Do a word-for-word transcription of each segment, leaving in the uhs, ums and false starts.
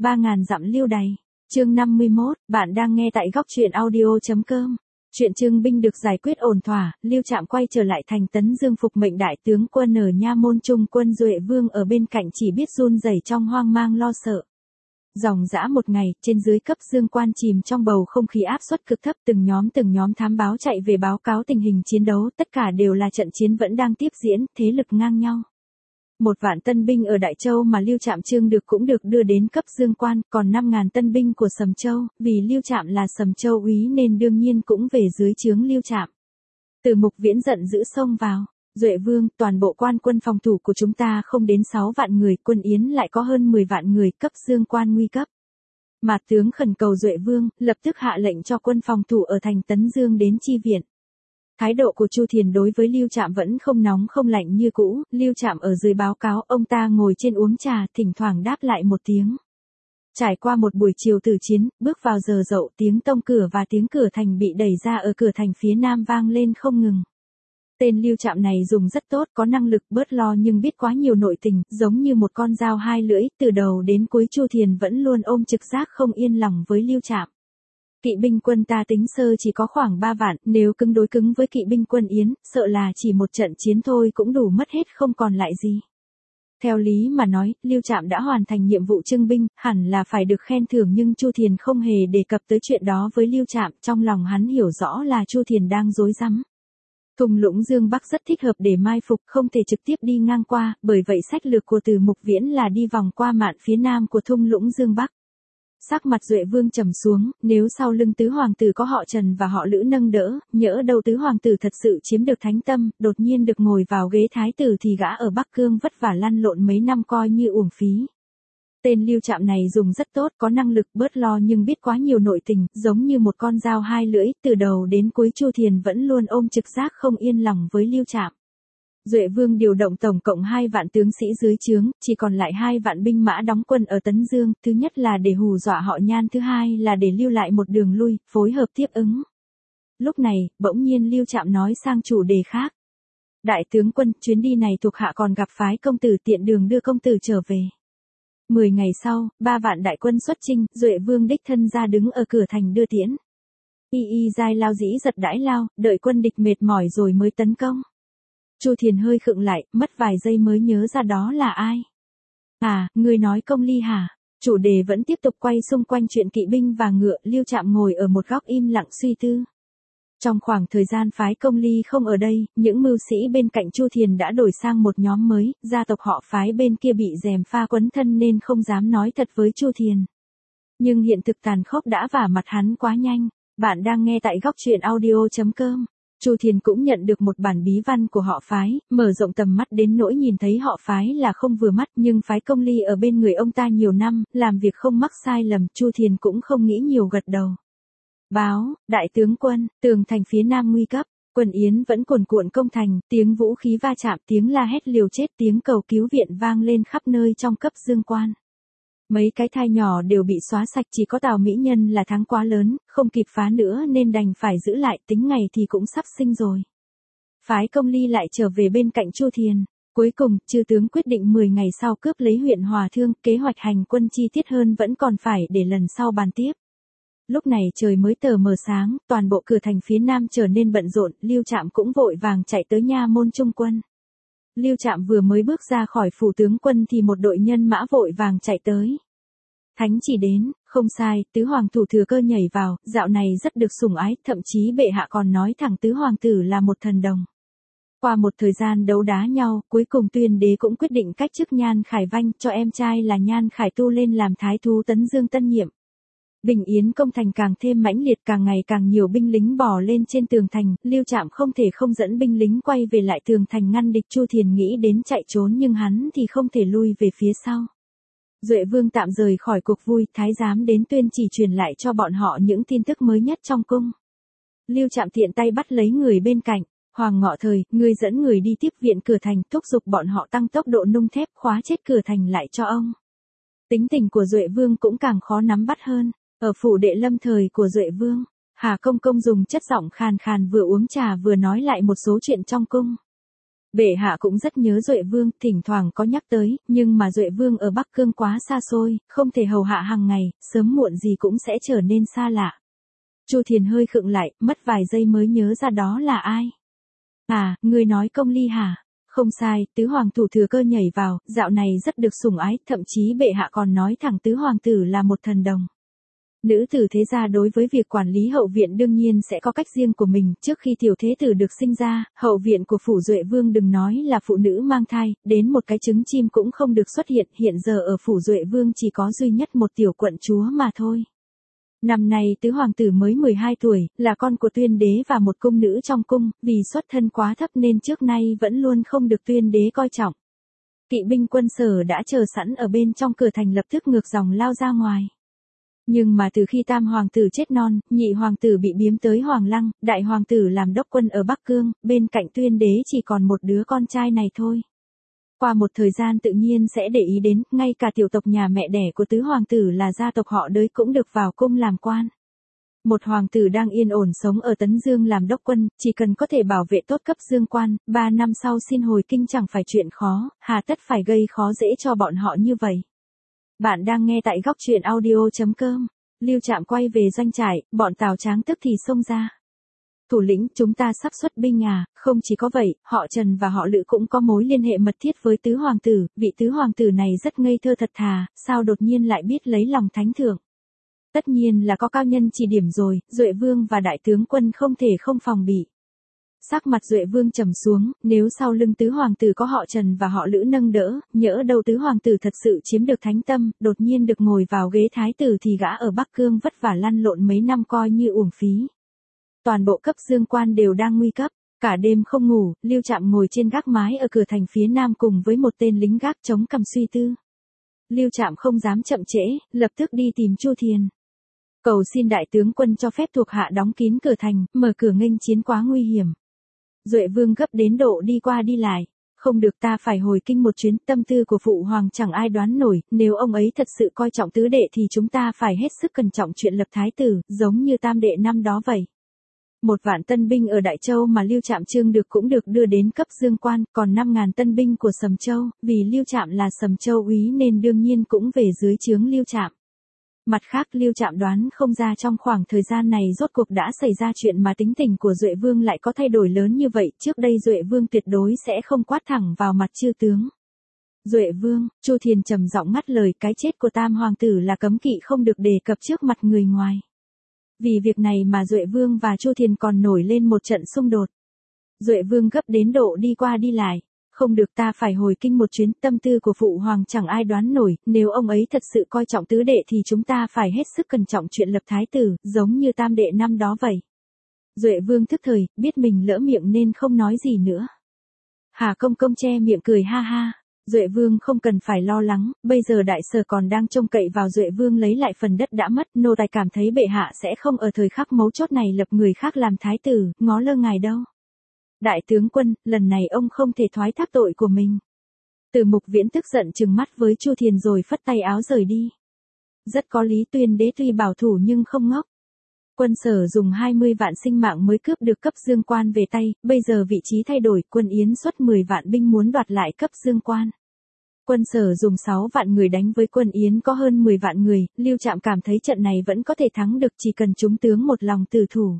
ba ngàn dặm lưu đày. Chương năm mươi mốt, bạn đang nghe tại góc truyện audio chấm com. Chuyện Trương binh được giải quyết ổn thỏa, Lưu Trạm quay trở lại thành Tấn Dương phục mệnh đại tướng quân ở Nha Môn Trung quân Duệ Vương ở bên cạnh chỉ biết run rẩy trong hoang mang lo sợ. Dòng dã một ngày, trên dưới cấp Dương quan chìm trong bầu không khí áp suất cực thấp, từng nhóm từng nhóm thám báo chạy về báo cáo tình hình chiến đấu, tất cả đều là trận chiến vẫn đang tiếp diễn, thế lực ngang nhau. Một vạn tân binh ở Đại Châu mà Lưu Trạm trương được cũng được đưa đến cấp Dương quan, còn năm ngàn tân binh của Sầm Châu, vì Lưu Trạm là Sầm Châu úy nên đương nhiên cũng về dưới trướng Lưu Trạm. Từ Mục Viễn giận dữ xông vào, Duệ Vương, toàn bộ quan quân phòng thủ của chúng ta không đến sáu vạn người, quân Yến lại có hơn mười vạn người, cấp Dương quan nguy cấp. Mà tướng khẩn cầu Duệ Vương, lập tức hạ lệnh cho quân phòng thủ ở thành Tấn Dương đến chi viện. Thái độ của Chu Thiền đối với Lưu Trạm vẫn không nóng không lạnh như cũ, Lưu Trạm ở dưới báo cáo, ông ta ngồi trên uống trà, thỉnh thoảng đáp lại một tiếng. Trải qua một buổi chiều tử chiến, bước vào giờ dậu, tiếng tông cửa và tiếng cửa thành bị đẩy ra ở cửa thành phía nam vang lên không ngừng. Tên Lưu Trạm này dùng rất tốt, có năng lực bớt lo nhưng biết quá nhiều nội tình, giống như một con dao hai lưỡi, từ đầu đến cuối Chu Thiền vẫn luôn ôm trực giác không yên lòng với Lưu Trạm. Kỵ binh quân ta tính sơ chỉ có khoảng ba vạn, nếu cứng đối cứng với kỵ binh quân Yến, sợ là chỉ một trận chiến thôi cũng đủ mất hết không còn lại gì. Theo lý mà nói, Lưu Trạm đã hoàn thành nhiệm vụ trưng binh, hẳn là phải được khen thưởng nhưng Chu Thiền không hề đề cập tới chuyện đó với Lưu Trạm, trong lòng hắn hiểu rõ là Chu Thiền đang rối rắm. Thung lũng Dương Bắc rất thích hợp để mai phục, không thể trực tiếp đi ngang qua, bởi vậy sách lược của Từ Mục Viễn là đi vòng qua mạn phía nam của thung lũng Dương Bắc. Sắc mặt Duệ Vương trầm xuống, nếu sau lưng tứ hoàng tử có họ Trần và họ Lữ nâng đỡ, nhỡ đâu tứ hoàng tử thật sự chiếm được thánh tâm, đột nhiên được ngồi vào ghế thái tử thì gã ở Bắc Cương vất vả lăn lộn mấy năm coi như uổng phí. Tên Lưu Trạm này dùng rất tốt, có năng lực bớt lo nhưng biết quá nhiều nội tình, giống như một con dao hai lưỡi, từ đầu đến cuối Chu Thiền vẫn luôn ôm trực giác không yên lòng với Lưu Trạm. Duệ Vương điều động tổng cộng hai vạn tướng sĩ dưới trướng, chỉ còn lại hai vạn binh mã đóng quân ở Tấn Dương, thứ nhất là để hù dọa họ Nhan, thứ hai là để lưu lại một đường lui, phối hợp tiếp ứng. Lúc này, bỗng nhiên Lưu Trạm nói sang chủ đề khác. Đại tướng quân, chuyến đi này thuộc hạ còn gặp phái công tử, tiện đường đưa công tử trở về. Mười ngày sau, ba vạn đại quân xuất chinh, Duệ Vương đích thân ra đứng ở cửa thành đưa tiễn. Y y giai lao dĩ giật đãi lao, đợi quân địch mệt mỏi rồi mới tấn công. Chu Thiền hơi khựng lại, mất vài giây mới nhớ ra đó là ai. À, người nói Công Ly hả? Chủ đề vẫn tiếp tục quay xung quanh chuyện kỵ binh và ngựa, Lưu Trạm ngồi ở một góc im lặng suy tư. Trong khoảng thời gian phái Công Ly không ở đây, những mưu sĩ bên cạnh Chu Thiền đã đổi sang một nhóm mới, gia tộc họ phái bên kia bị gièm pha quấn thân nên không dám nói thật với Chu Thiền. Nhưng hiện thực tàn khốc đã vả mặt hắn quá nhanh. Bạn đang nghe tại góc truyện audio chấm com. Chu Thiền cũng nhận được một bản bí văn của họ phái, mở rộng tầm mắt đến nỗi nhìn thấy họ phái là không vừa mắt, nhưng phái Công Ly ở bên người ông ta nhiều năm, làm việc không mắc sai lầm, Chu Thiền cũng không nghĩ nhiều gật đầu. Báo, đại tướng quân, tường thành phía nam nguy cấp, quân Yến vẫn cuồn cuộn công thành, tiếng vũ khí va chạm, tiếng la hét liều chết, tiếng cầu cứu viện vang lên khắp nơi trong cấp Dương quan. Mấy cái thai nhỏ đều bị xóa sạch, chỉ có Tào Mỹ Nhân là thắng quá lớn, không kịp phá nữa nên đành phải giữ lại, tính ngày thì cũng sắp sinh rồi. Phái Công Ly lại trở về bên cạnh Chu Thiền. Cuối cùng, chư tướng quyết định mười ngày sau cướp lấy huyện Hòa Thương, kế hoạch hành quân chi tiết hơn vẫn còn phải để lần sau bàn tiếp. Lúc này trời mới tờ mờ sáng, toàn bộ cửa thành phía nam trở nên bận rộn, Lưu Trạm cũng vội vàng chạy tới Nha Môn Trung quân. Lưu Trạm vừa mới bước ra khỏi phủ tướng quân thì một đội nhân mã vội vàng chạy tới. Thánh chỉ đến, không sai, tứ hoàng thủ Thừa Cơ nhảy vào, dạo này rất được sủng ái, thậm chí bệ hạ còn nói thẳng tứ hoàng tử là một thần đồng. Qua một thời gian đấu đá nhau, cuối cùng Tuyên đế cũng quyết định cách chức Nhan Khải Vanh, cho em trai là Nhan Khải Tu lên làm thái thú Tấn Dương tân nhiệm. Bình Yến công thành càng thêm mãnh liệt, càng ngày càng nhiều binh lính bò lên trên tường thành, Lưu Trạm không thể không dẫn binh lính quay về lại tường thành ngăn địch. Chu Thiền nghĩ đến chạy trốn nhưng hắn thì không thể lui về phía sau. Duệ Vương tạm rời khỏi cuộc vui, thái giám đến tuyên chỉ truyền lại cho bọn họ những tin tức mới nhất trong cung. Lưu Trạm tiện tay bắt lấy người bên cạnh, Hoàng Ngọ Thời, ngươi dẫn người đi tiếp viện cửa thành, thúc giục bọn họ tăng tốc độ nung thép, khóa chết cửa thành lại cho ông. Tính tình của Duệ Vương cũng càng khó nắm bắt hơn. Ở phủ đệ lâm thời của Duệ Vương, Hà Công Công dùng chất giọng khàn khàn vừa uống trà vừa nói lại một số chuyện trong cung. Bệ hạ cũng rất nhớ Duệ Vương, thỉnh thoảng có nhắc tới, nhưng mà Duệ Vương ở Bắc Cương quá xa xôi, không thể hầu hạ hàng ngày, sớm muộn gì cũng sẽ trở nên xa lạ. Chu Thiền hơi khựng lại, mất vài giây mới nhớ ra đó là ai. À, người nói Công Ly hả? Không sai, tứ hoàng thủ thừa cơ nhảy vào, dạo này rất được sủng ái, thậm chí bệ hạ còn nói thẳng tứ hoàng tử là một thần đồng. Nữ tử thế gia đối với việc quản lý hậu viện đương nhiên sẽ có cách riêng của mình, trước khi tiểu thế tử được sinh ra, hậu viện của phủ Duệ Vương đừng nói là phụ nữ mang thai, đến một cái trứng chim cũng không được xuất hiện, hiện giờ ở phủ Duệ Vương chỉ có duy nhất một tiểu quận chúa mà thôi. Năm nay tứ hoàng tử mới mười hai tuổi, là con của tuyên đế và một cung nữ trong cung, vì xuất thân quá thấp nên trước nay vẫn luôn không được tuyên đế coi trọng. Kỵ binh quân Sở đã chờ sẵn ở bên trong cửa thành lập tức ngược dòng lao ra ngoài. Nhưng mà từ khi tam hoàng tử chết non, nhị hoàng tử bị biếm tới Hoàng Lăng, đại hoàng tử làm đốc quân ở Bắc Cương, bên cạnh tuyên đế chỉ còn một đứa con trai này thôi. Qua một thời gian tự nhiên sẽ để ý đến, ngay cả tiểu tộc nhà mẹ đẻ của tứ hoàng tử là gia tộc họ Đới cũng được vào cung làm quan. Một hoàng tử đang yên ổn sống ở Tấn Dương làm đốc quân, chỉ cần có thể bảo vệ tốt cấp dương quan, ba năm sau xin hồi kinh chẳng phải chuyện khó, hà tất phải gây khó dễ cho bọn họ như vậy. Bạn đang nghe tại góc truyện audio chấm com. Lưu Trạm quay về doanh trại, bọn Tào Tráng tức thì xông ra. Thủ lĩnh, chúng ta sắp xuất binh à? Không chỉ có vậy, họ Trần và họ Lữ cũng có mối liên hệ mật thiết với tứ hoàng tử, vị tứ hoàng tử này rất ngây thơ thật thà, sao đột nhiên lại biết lấy lòng thánh thượng. Tất nhiên là có cao nhân chỉ điểm rồi, Duệ Vương và đại tướng quân không thể không phòng bị. Sắc mặt Duệ Vương trầm xuống, nếu sau lưng tứ hoàng tử có họ Trần và họ Lữ nâng đỡ, nhỡ đâu tứ hoàng tử thật sự chiếm được thánh tâm, đột nhiên được ngồi vào ghế thái tử thì gã ở Bắc Cương vất vả lăn lộn mấy năm coi như uổng phí. Toàn bộ cấp dương quan đều đang nguy cấp, cả đêm không ngủ, Lưu Trạm ngồi trên gác mái ở cửa thành phía nam cùng với một tên lính gác chống cằm suy tư. Lưu Trạm không dám chậm trễ, lập tức đi tìm Chu Thiền. Cầu xin đại tướng quân cho phép thuộc hạ đóng kín cửa thành, mở cửa nghênh chiến quá nguy hiểm. Duệ Vương gấp đến độ đi qua đi lại. Không được, ta phải hồi kinh một chuyến, tâm tư của phụ hoàng chẳng ai đoán nổi, nếu ông ấy thật sự coi trọng tứ đệ thì chúng ta phải hết sức cẩn trọng chuyện lập thái tử, giống như tam đệ năm đó vậy. Một vạn tân binh ở Đại Châu mà Lưu Trạm trương được cũng được đưa đến cấp dương quan, còn năm ngàn tân binh của Sầm Châu, vì Lưu Trạm là Sầm Châu úy nên đương nhiên cũng về dưới trướng Lưu Trạm. Mặt khác Lưu Trạm đoán không ra trong khoảng thời gian này rốt cuộc đã xảy ra chuyện mà tính tình của Duệ Vương lại có thay đổi lớn như vậy, trước đây Duệ Vương tuyệt đối sẽ không quát thẳng vào mặt chư tướng. Duệ Vương, Chu Thiền trầm giọng ngắt lời, cái chết của tam hoàng tử là cấm kỵ không được đề cập trước mặt người ngoài. Vì việc này mà Duệ Vương và Chu Thiền còn nổi lên một trận xung đột. Duệ Vương gấp đến độ đi qua đi lại. Không được, ta phải hồi kinh một chuyến, tâm tư của phụ hoàng chẳng ai đoán nổi, nếu ông ấy thật sự coi trọng tứ đệ thì chúng ta phải hết sức cẩn trọng chuyện lập thái tử, giống như tam đệ năm đó vậy. Duệ Vương thức thời, biết mình lỡ miệng nên không nói gì nữa. Hà Công Công che miệng cười ha ha. Duệ Vương không cần phải lo lắng, bây giờ đại sở còn đang trông cậy vào Duệ Vương lấy lại phần đất đã mất, nô tài cảm thấy bệ hạ sẽ không ở thời khắc mấu chốt này lập người khác làm thái tử, ngó lơ ngài đâu. Đại tướng quân, lần này ông không thể thoái thác tội của mình. Từ Mục Viễn tức giận trừng mắt với Chu Thiền rồi phất tay áo rời đi. Rất có lý, tuyên đế tuy bảo thủ nhưng không ngốc. Quân Sở dùng hai mươi vạn sinh mạng mới cướp được cấp dương quan về tay, bây giờ vị trí thay đổi, quân Yến xuất mười vạn binh muốn đoạt lại cấp dương quan. Quân Sở dùng sáu vạn người đánh với quân Yến có hơn mười vạn người, Lưu Trạm cảm thấy trận này vẫn có thể thắng được chỉ cần chúng tướng một lòng tử thủ.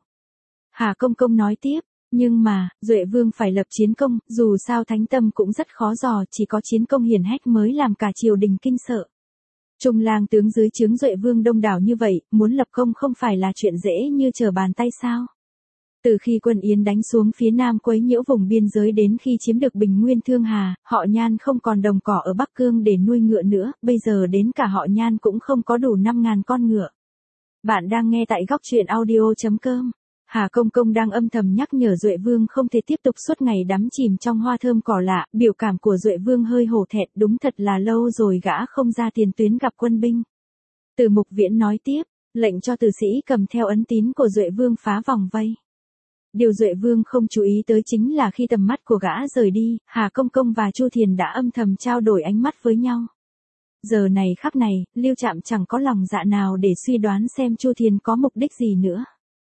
Hà Công Công nói tiếp. Nhưng mà, Duệ Vương phải lập chiến công, dù sao thánh tâm cũng rất khó dò, chỉ có chiến công hiển hách mới làm cả triều đình kinh sợ. Trung lang tướng dưới trướng Duệ Vương đông đảo như vậy, muốn lập công không phải là chuyện dễ như trở bàn tay sao. Từ khi quân Yến đánh xuống phía nam quấy nhiễu vùng biên giới đến khi chiếm được Bình Nguyên Thương Hà, họ Nhan không còn đồng cỏ ở Bắc Cương để nuôi ngựa nữa, bây giờ đến cả họ Nhan cũng không có đủ năm ngàn con ngựa. Bạn đang nghe tại góc truyện audio chấm com. Hà Công Công đang âm thầm nhắc nhở Duệ Vương không thể tiếp tục suốt ngày đắm chìm trong hoa thơm cỏ lạ, biểu cảm của Duệ Vương hơi hổ thẹn, đúng thật là lâu rồi gã không ra tiền tuyến gặp quân binh. Từ Mục Viễn nói tiếp, lệnh cho tử sĩ cầm theo ấn tín của Duệ Vương phá vòng vây. Điều Duệ Vương không chú ý tới chính là khi tầm mắt của gã rời đi, Hà Công Công và Chu Thiền đã âm thầm trao đổi ánh mắt với nhau. Giờ này khắc này, Lưu Trạm chẳng có lòng dạ nào để suy đoán xem Chu Thiền có mục đích gì nữa.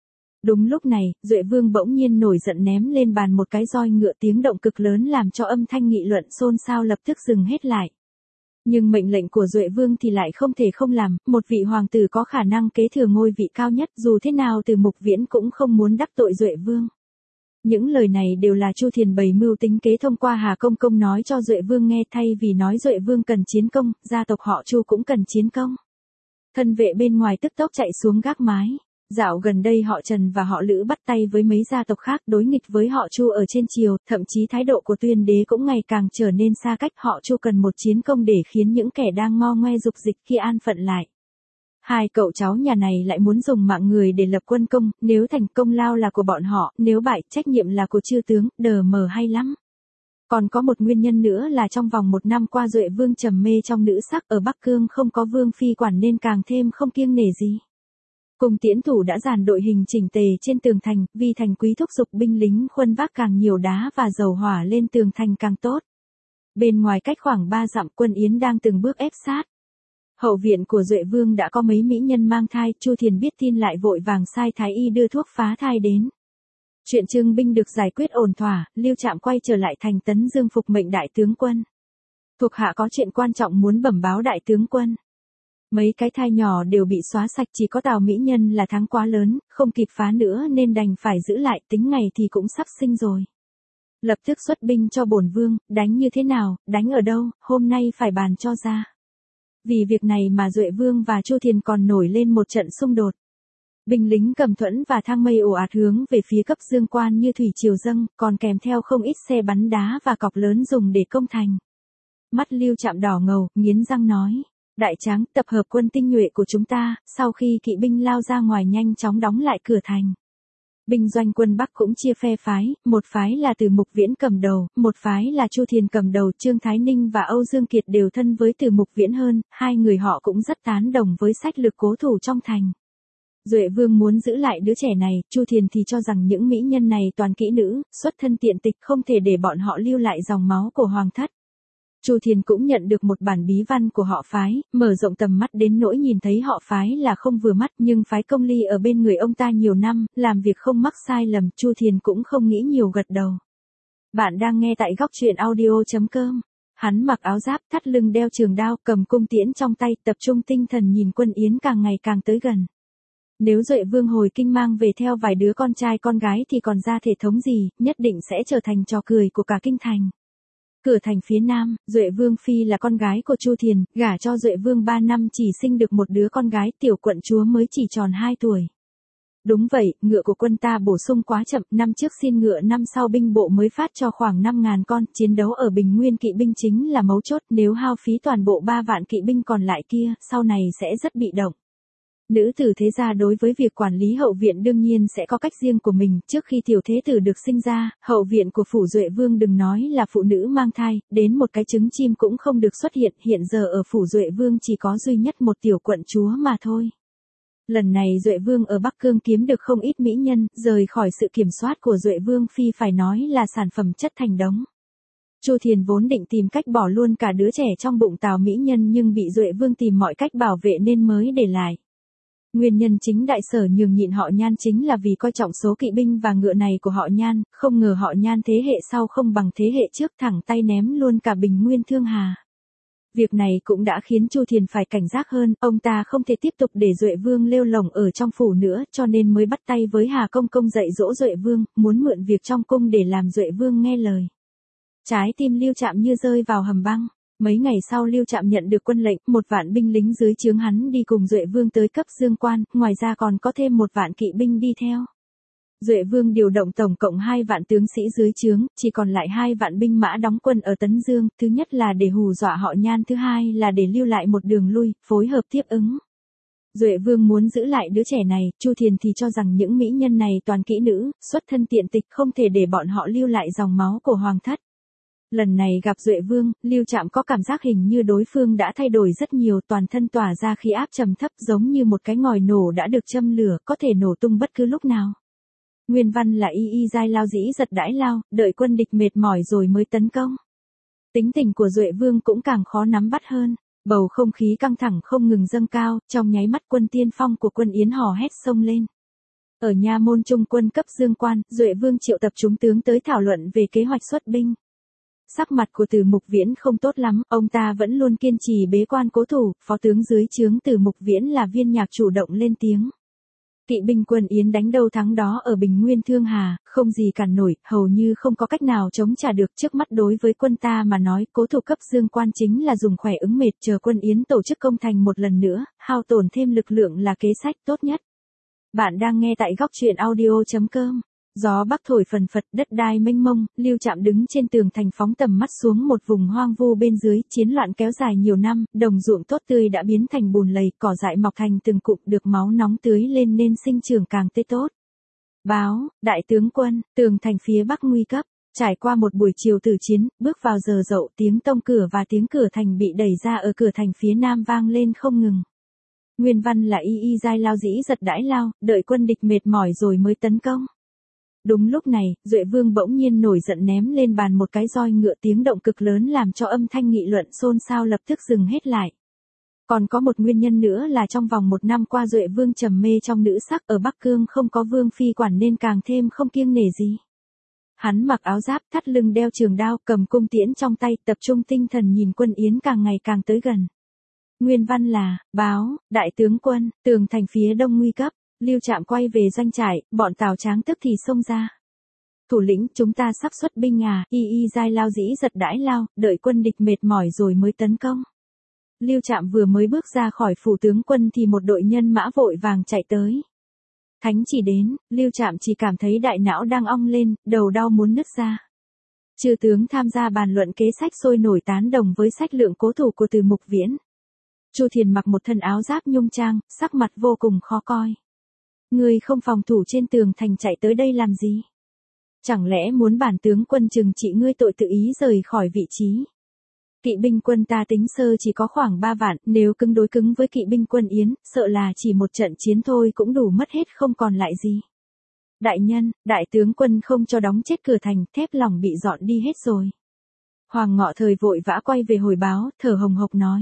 Đúng lúc này, Duệ Vương bỗng nhiên nổi giận ném lên bàn một cái roi ngựa, tiếng động cực lớn làm cho âm thanh nghị luận xôn xao lập tức dừng hết lại. Nhưng mệnh lệnh của Duệ Vương thì lại không thể không làm, một vị hoàng tử có khả năng kế thừa ngôi vị cao nhất, dù thế nào Từ Mục Viễn cũng không muốn đắc tội Duệ Vương. Những lời này đều là Chu Thiền bày mưu tính kế thông qua Hà Công Công nói cho Duệ Vương nghe, thay vì nói Duệ Vương cần chiến công, gia tộc họ Chu cũng cần chiến công. Thân vệ bên ngoài tức tốc chạy xuống gác mái. Dạo gần đây họ Trần và họ Lữ bắt tay với mấy gia tộc khác đối nghịch với họ Chu ở trên triều, thậm chí thái độ của Tuyên đế cũng ngày càng trở nên xa cách. Họ Chu cần một chiến công để khiến những kẻ đang ngo ngoe dục dịch khi an phận lại. Hai cậu cháu nhà này lại muốn dùng mạng người để lập quân công, nếu thành công lao là của bọn họ, nếu bại trách nhiệm là của chư tướng, đờ mờ hay lắm. Còn có một nguyên nhân nữa là trong vòng một năm qua Duệ Vương trầm mê trong nữ sắc, ở Bắc Cương không có vương phi quản nên càng thêm không kiêng nể gì. Cùng Tiễn Thủ đã dàn đội hình chỉnh tề trên tường thành, vì thành quý thúc giục binh lính khuân vác càng nhiều đá và dầu hỏa lên tường thành càng tốt. Bên ngoài cách khoảng ba dặm, quân Yến đang từng bước ép sát. Hậu viện của Duệ Vương đã có mấy mỹ nhân mang thai, Chu Thiền biết tin lại vội vàng sai thái y đưa thuốc phá thai đến. Chuyện trưng binh được giải quyết ổn thỏa, Lưu Trạm quay trở lại thành Tấn Dương phục mệnh đại tướng quân. Thuộc hạ có chuyện quan trọng muốn bẩm báo đại tướng quân. Mấy cái thai nhỏ đều bị xóa sạch, chỉ có Tào mỹ nhân là tháng quá lớn, không kịp phá nữa nên đành phải giữ lại, tính ngày thì cũng sắp sinh rồi. Lập tức xuất binh cho bổn vương, đánh như thế nào, đánh ở đâu, hôm nay phải bàn cho ra. Vì việc này mà Duệ Vương và Chu Thiền còn nổi lên một trận xung đột. Binh lính Cầm Thuẫn và Thang Mây ồ ạt hướng về phía cấp Dương Quan như thủy triều dâng, còn kèm theo không ít xe bắn đá và cọc lớn dùng để công thành. Mắt Lưu Trạm đỏ ngầu, nghiến răng nói. Đại tráng, tập hợp quân tinh nhuệ của chúng ta, sau khi kỵ binh lao ra ngoài nhanh chóng đóng lại cửa thành. Binh doanh quân Bắc cũng chia phe phái, một phái là Từ Mục Viễn cầm đầu, một phái là Chu Thiền cầm đầu. Trương Thái Ninh và Âu Dương Kiệt đều thân với Từ Mục Viễn hơn, hai người họ cũng rất tán đồng với sách lược cố thủ trong thành. Duệ Vương muốn giữ lại đứa trẻ này, Chu Thiền thì cho rằng những mỹ nhân này toàn kỹ nữ, xuất thân tiện tịch, không thể để bọn họ lưu lại dòng máu của hoàng thất. Chu Thiền cũng nhận được một bản bí văn của họ phái, mở rộng tầm mắt đến nỗi nhìn thấy họ phái là không vừa mắt, nhưng phái Công Ly ở bên người ông ta nhiều năm, làm việc không mắc sai lầm, Chu Thiền cũng không nghĩ nhiều gật đầu. Bạn đang nghe tại góc truyện audio chấm com. Hắn mặc áo giáp, thắt lưng đeo trường đao, cầm cung tiễn trong tay, tập trung tinh thần nhìn quân Yến càng ngày càng tới gần. Nếu Duệ Vương hồi kinh mang về theo vài đứa con trai con gái thì còn ra thể thống gì, nhất định sẽ trở thành trò cười của cả kinh thành. Cửa thành phía nam, Duệ Vương phi là con gái của Chu Thiền, gả cho Duệ Vương ba năm chỉ sinh được một đứa con gái, tiểu quận chúa mới chỉ tròn hai tuổi. Đúng vậy, ngựa của quân ta bổ sung quá chậm, năm trước xin ngựa, năm sau binh bộ mới phát cho khoảng năm ngàn con, chiến đấu ở Bình Nguyên kỵ binh chính là mấu chốt, nếu hao phí toàn bộ ba vạn kỵ binh còn lại kia, sau này sẽ rất bị động. Nữ tử thế gia đối với việc quản lý hậu viện đương nhiên sẽ có cách riêng của mình, trước khi tiểu thế tử được sinh ra, hậu viện của phủ Duệ Vương đừng nói là phụ nữ mang thai, đến một cái trứng chim cũng không được xuất hiện, hiện giờ ở phủ Duệ Vương chỉ có duy nhất một tiểu quận chúa mà thôi. Lần này Duệ Vương ở Bắc Cương kiếm được không ít mỹ nhân, rời khỏi sự kiểm soát của Duệ Vương phi phải nói là sản phẩm chất thành đống. Chu Thiền vốn định tìm cách bỏ luôn cả đứa trẻ trong bụng Tào mỹ nhân nhưng bị Duệ Vương tìm mọi cách bảo vệ nên mới để lại. Nguyên nhân chính đại sở nhường nhịn họ Nhan chính là vì coi trọng số kỵ binh và ngựa này của họ Nhan, không ngờ họ Nhan thế hệ sau không bằng thế hệ trước, thẳng tay ném luôn cả Bình Nguyên Thương Hà. Việc này cũng đã khiến Chu Thiền phải cảnh giác hơn, ông ta không thể tiếp tục để Duệ Vương lêu lổng ở trong phủ nữa, cho nên mới bắt tay với Hà Công Công dạy dỗ Duệ Vương, muốn mượn việc trong cung để làm Duệ Vương nghe lời. Trái tim Lưu Trạm như rơi vào hầm băng. Mấy ngày sau Lưu Trạm nhận được quân lệnh, một vạn binh lính dưới trướng hắn đi cùng Duệ Vương tới cấp Dương Quan, ngoài ra còn có thêm một vạn kỵ binh đi theo. Duệ Vương điều động tổng cộng hai vạn tướng sĩ dưới trướng, chỉ còn lại hai vạn binh mã đóng quân ở Tấn Dương, thứ nhất là để hù dọa họ Nhan, thứ hai là để lưu lại một đường lui, phối hợp tiếp ứng. Duệ Vương muốn giữ lại đứa trẻ này, Chu Thiền thì cho rằng những mỹ nhân này toàn kỹ nữ, xuất thân tiện tịch, không thể để bọn họ lưu lại dòng máu của hoàng thất. Lần này gặp Duệ Vương, Lưu Trạm có cảm giác hình như đối phương đã thay đổi rất nhiều, toàn thân tỏa ra khí áp trầm thấp giống như một cái ngòi nổ đã được châm lửa, có thể nổ tung bất cứ lúc nào. Nguyên văn là y y dai lao dĩ giật đãi lao, đợi quân địch mệt mỏi rồi mới tấn công. Tính tình của Duệ Vương cũng càng khó nắm bắt hơn, bầu không khí căng thẳng không ngừng dâng cao, trong nháy mắt quân tiên phong của quân Yến hò hét xông lên. Ở nha môn trung quân cấp Dương Quan, Duệ Vương triệu tập chúng tướng tới thảo luận về kế hoạch xuất binh. Sắc mặt của Từ Mục Viễn không tốt lắm, ông ta vẫn luôn kiên trì bế quan cố thủ, phó tướng dưới trướng Từ Mục Viễn là Viên Nhạc chủ động lên tiếng. Kỵ binh quân Yến đánh đâu thắng đó ở Bình Nguyên Thương Hà, không gì cản nổi, hầu như không có cách nào chống trả được. Trước mắt đối với quân ta mà nói, cố thủ cấp Dương Quan chính là dùng khỏe ứng mệt, chờ quân Yến tổ chức công thành một lần nữa, hao tổn thêm lực lượng là kế sách tốt nhất. Bạn đang nghe tại góc truyện audio chấm com. Gió bắc thổi phần phật, đất đai mênh mông, Lưu Trạm đứng trên tường thành phóng tầm mắt xuống một vùng hoang vu bên dưới, chiến loạn kéo dài nhiều năm, đồng ruộng tốt tươi đã biến thành bùn lầy, cỏ dại mọc thành từng cụm, được máu nóng tưới lên nên sinh trưởng càng tươi tốt. Báo, đại tướng quân, tường thành phía bắc nguy cấp. Trải qua một buổi chiều tử chiến, bước vào giờ dậu, tiếng tông cửa và tiếng cửa thành bị đẩy ra ở cửa thành phía nam vang lên không ngừng. Nguyên văn là y y giai lao dĩ giật đãi lao, đợi quân địch mệt mỏi rồi mới tấn công. Đúng lúc này, Duệ Vương bỗng nhiên nổi giận ném lên bàn một cái roi ngựa, tiếng động cực lớn làm cho âm thanh nghị luận xôn xao lập tức dừng hết lại. Còn có một nguyên nhân nữa là trong vòng một năm qua Duệ Vương trầm mê trong nữ sắc, ở Bắc Cương không có vương phi quản nên càng thêm không kiêng nể gì. Hắn mặc áo giáp, thắt lưng đeo trường đao, cầm cung tiễn trong tay, tập trung tinh thần nhìn quân Yến càng ngày càng tới gần. Nguyên văn là, báo, đại tướng quân, tường thành phía đông nguy cấp. Lưu Trạm quay về doanh trại, bọn Tào Tráng tức thì xông ra. Thủ lĩnh, chúng ta sắp xuất binh à, y y giai lao dĩ giật đãi lao, đợi quân địch mệt mỏi rồi mới tấn công. Lưu Trạm vừa mới bước ra khỏi phủ tướng quân thì một đội nhân mã vội vàng chạy tới. Thánh chỉ đến, Lưu Trạm chỉ cảm thấy đại não đang ong lên, đầu đau muốn nứt ra. Chư tướng tham gia bàn luận kế sách sôi nổi tán đồng với sách lượng cố thủ của Từ Mục Viễn. Chu Thiền mặc một thân áo giáp nhung trang, sắc mặt vô cùng khó coi. Ngươi không phòng thủ trên tường thành chạy tới đây làm gì? Chẳng lẽ muốn bản tướng quân trừng trị ngươi tội tự ý rời khỏi vị trí? Kỵ binh quân ta tính sơ chỉ có khoảng ba vạn, nếu cứng đối cứng với kỵ binh quân Yến, sợ là chỉ một trận chiến thôi cũng đủ mất hết không còn lại gì. Đại nhân, đại tướng quân không cho đóng chết cửa thành, thép lỏng bị dọn đi hết rồi. Hoàng Ngọ Thời vội vã quay về hồi báo, thở hồng hộc nói.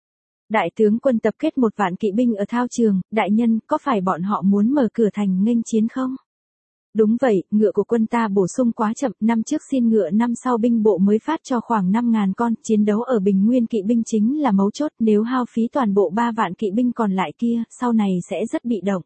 Đại tướng quân tập kết một vạn kỵ binh ở thao trường, đại nhân, có phải bọn họ muốn mở cửa thành nghênh chiến không? Đúng vậy, ngựa của quân ta bổ sung quá chậm, năm trước xin ngựa, năm sau binh bộ mới phát cho khoảng năm ngàn con, chiến đấu ở Bình Nguyên kỵ binh chính là mấu chốt, nếu hao phí toàn bộ ba vạn kỵ binh còn lại kia, sau này sẽ rất bị động.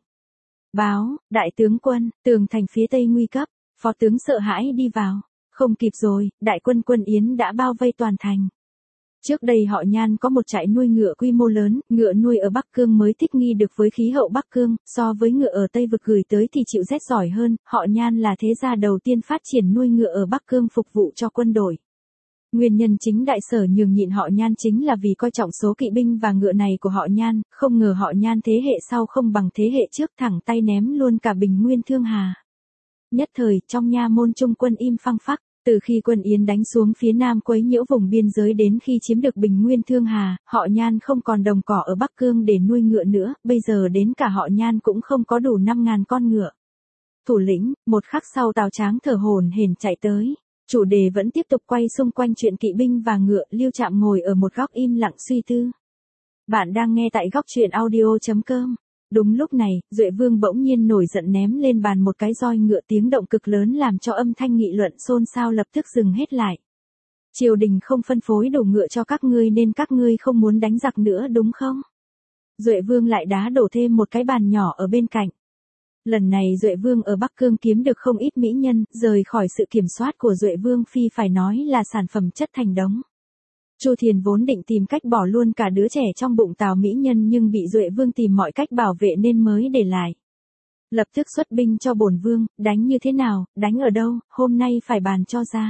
Báo, đại tướng quân, tường thành phía tây nguy cấp, phó tướng sợ hãi đi vào, không kịp rồi, đại quân quân Yến đã bao vây toàn thành. Trước đây họ Nhan có một trại nuôi ngựa quy mô lớn, ngựa nuôi ở Bắc Cương mới thích nghi được với khí hậu Bắc Cương, so với ngựa ở Tây Vực gửi tới thì chịu rét giỏi hơn, họ Nhan là thế gia đầu tiên phát triển nuôi ngựa ở Bắc Cương phục vụ cho quân đội. Nguyên nhân chính đại sở nhường nhịn họ Nhan chính là vì coi trọng số kỵ binh và ngựa này của họ Nhan, không ngờ họ Nhan thế hệ sau không bằng thế hệ trước, thẳng tay ném luôn cả Bình Nguyên Thương Hà. Nhất thời, trong nha môn trung quân im phăng phắc. Từ khi quân Yến đánh xuống phía nam quấy nhiễu vùng biên giới đến khi chiếm được Bình Nguyên Thương Hà, họ Nhan không còn đồng cỏ ở Bắc Cương để nuôi ngựa nữa, bây giờ đến cả họ Nhan cũng không có đủ năm ngàn con ngựa. Thủ lĩnh, một khắc sau Tào Tráng thở hổn hển chạy tới. Chủ đề vẫn tiếp tục quay xung quanh chuyện kỵ binh và ngựa, Lưu Trạm ngồi ở một góc im lặng suy tư. Bạn đang nghe tại góc truyện audio chấm com. Đúng lúc này, Duệ Vương bỗng nhiên nổi giận ném lên bàn một cái roi ngựa, tiếng động cực lớn làm cho âm thanh nghị luận xôn xao lập tức dừng hết lại. Triều đình không phân phối đủ ngựa cho các ngươi nên các ngươi không muốn đánh giặc nữa đúng không? Duệ Vương lại đá đổ thêm một cái bàn nhỏ ở bên cạnh. Lần này Duệ Vương ở Bắc Cương kiếm được không ít mỹ nhân, rời khỏi sự kiểm soát của Duệ Vương phi phải nói là sản phẩm chất thành đống. Chu Thiền vốn định tìm cách bỏ luôn cả đứa trẻ trong bụng Tào mỹ nhân nhưng bị Duệ Vương tìm mọi cách bảo vệ nên mới để lại. Lập tức xuất binh cho bổn vương, đánh như thế nào, đánh ở đâu, hôm nay phải bàn cho ra.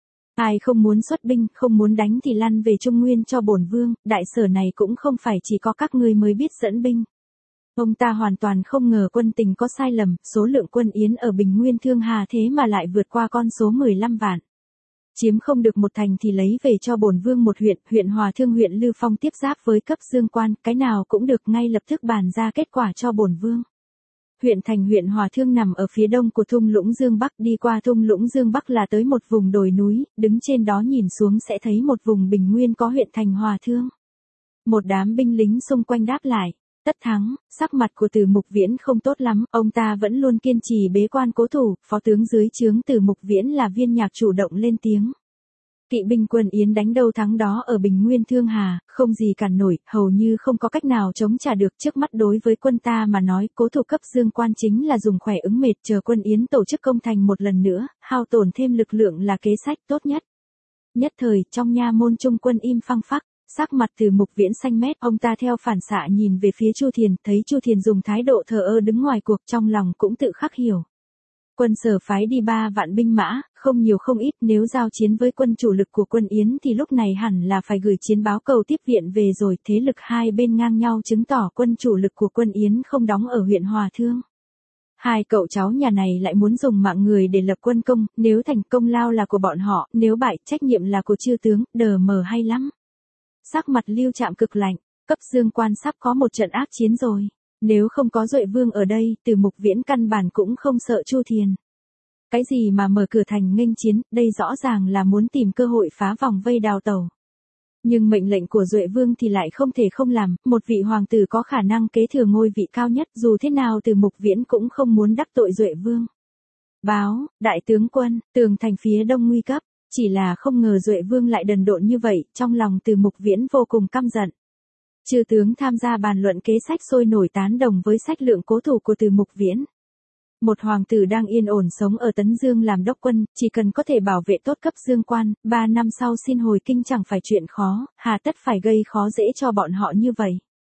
Ai không muốn xuất binh, không muốn đánh thì lăn về Trung Nguyên cho bổn vương, đại sở này cũng không phải chỉ có các ngươi mới biết dẫn binh. Ông ta hoàn toàn không ngờ quân tình có sai lầm, số lượng quân Yến ở Bình Nguyên Thương Hà thế mà lại vượt qua con số mười lăm vạn. Chiếm không được một thành thì lấy về cho bổn vương một huyện, huyện Hòa Thương huyện Lưu Phong tiếp giáp với cấp Dương Quan, cái nào cũng được, ngay lập tức bàn ra kết quả cho bổn vương. Huyện thành huyện Hòa Thương nằm ở phía đông của thung lũng Dương Bắc, đi qua thung lũng Dương Bắc là tới một vùng đồi núi, đứng trên đó nhìn xuống sẽ thấy một vùng bình nguyên có huyện thành Hòa Thương. Một đám binh lính xung quanh đáp lại, Tất thắng, sắc mặt của Từ Mục Viễn không tốt lắm, ông ta vẫn luôn kiên trì bế quan cố thủ, phó tướng dưới trướng Từ Mục Viễn là Viên Nhạc chủ động lên tiếng. Kỵ binh quân Yến đánh đâu thắng đó ở Bình Nguyên Thương Hà, không gì cản nổi, hầu như không có cách nào chống trả được. Trước mắt đối với quân ta mà nói, cố thủ cấp Dương Quan chính là dùng khỏe ứng mệt, chờ quân Yến tổ chức công thành một lần nữa, hao tổn thêm lực lượng là kế sách tốt nhất. Nhất thời, trong nha môn trung quân im phăng phắc, sắc mặt Từ Mục Viễn xanh mét, ông ta theo phản xạ nhìn về phía Chu Thiền, thấy Chu Thiền dùng thái độ thờ ơ đứng ngoài cuộc, trong lòng cũng tự khắc hiểu. Quân Sở phái đi ba vạn binh mã, không nhiều không ít, nếu giao chiến với quân chủ lực của quân Yến thì lúc này hẳn là phải gửi chiến báo cầu tiếp viện về rồi, thế lực hai bên ngang nhau chứng tỏ quân chủ lực của quân Yến không đóng ở huyện Hòa Thương. Hai cậu cháu nhà này lại muốn dùng mạng người để lập quân công, nếu thành công lao là của bọn họ, nếu bại trách nhiệm là của chư tướng, đờ mờ hay lắm. Sắc mặt Lưu Trạm cực lạnh, cấp Dương Quan sắp có một trận ác chiến rồi. Nếu không có Duệ Vương ở đây, Từ Mục Viễn căn bản cũng không sợ Chu Thiền. Cái gì mà mở cửa thành nghênh chiến, đây rõ ràng là muốn tìm cơ hội phá vòng vây đào tẩu. Nhưng mệnh lệnh của Duệ Vương thì lại không thể không làm, một vị hoàng tử có khả năng kế thừa ngôi vị cao nhất, dù thế nào Từ Mục Viễn cũng không muốn đắc tội Duệ Vương. Báo, đại tướng quân, tường thành phía đông nguy cấp, chỉ là không ngờ Duệ Vương lại đần độn như vậy, trong lòng Từ Mục Viễn vô cùng căm giận. Chư tướng tham gia bàn luận kế sách sôi nổi tán đồng với sách lượng cố thủ của Từ Mục Viễn. Một hoàng tử đang yên ổn sống ở Tấn Dương làm đốc quân, chỉ cần có thể bảo vệ tốt cấp Dương Quan, ba năm sau xin hồi kinh chẳng phải chuyện khó, hà tất phải gây khó dễ cho bọn họ như vậy.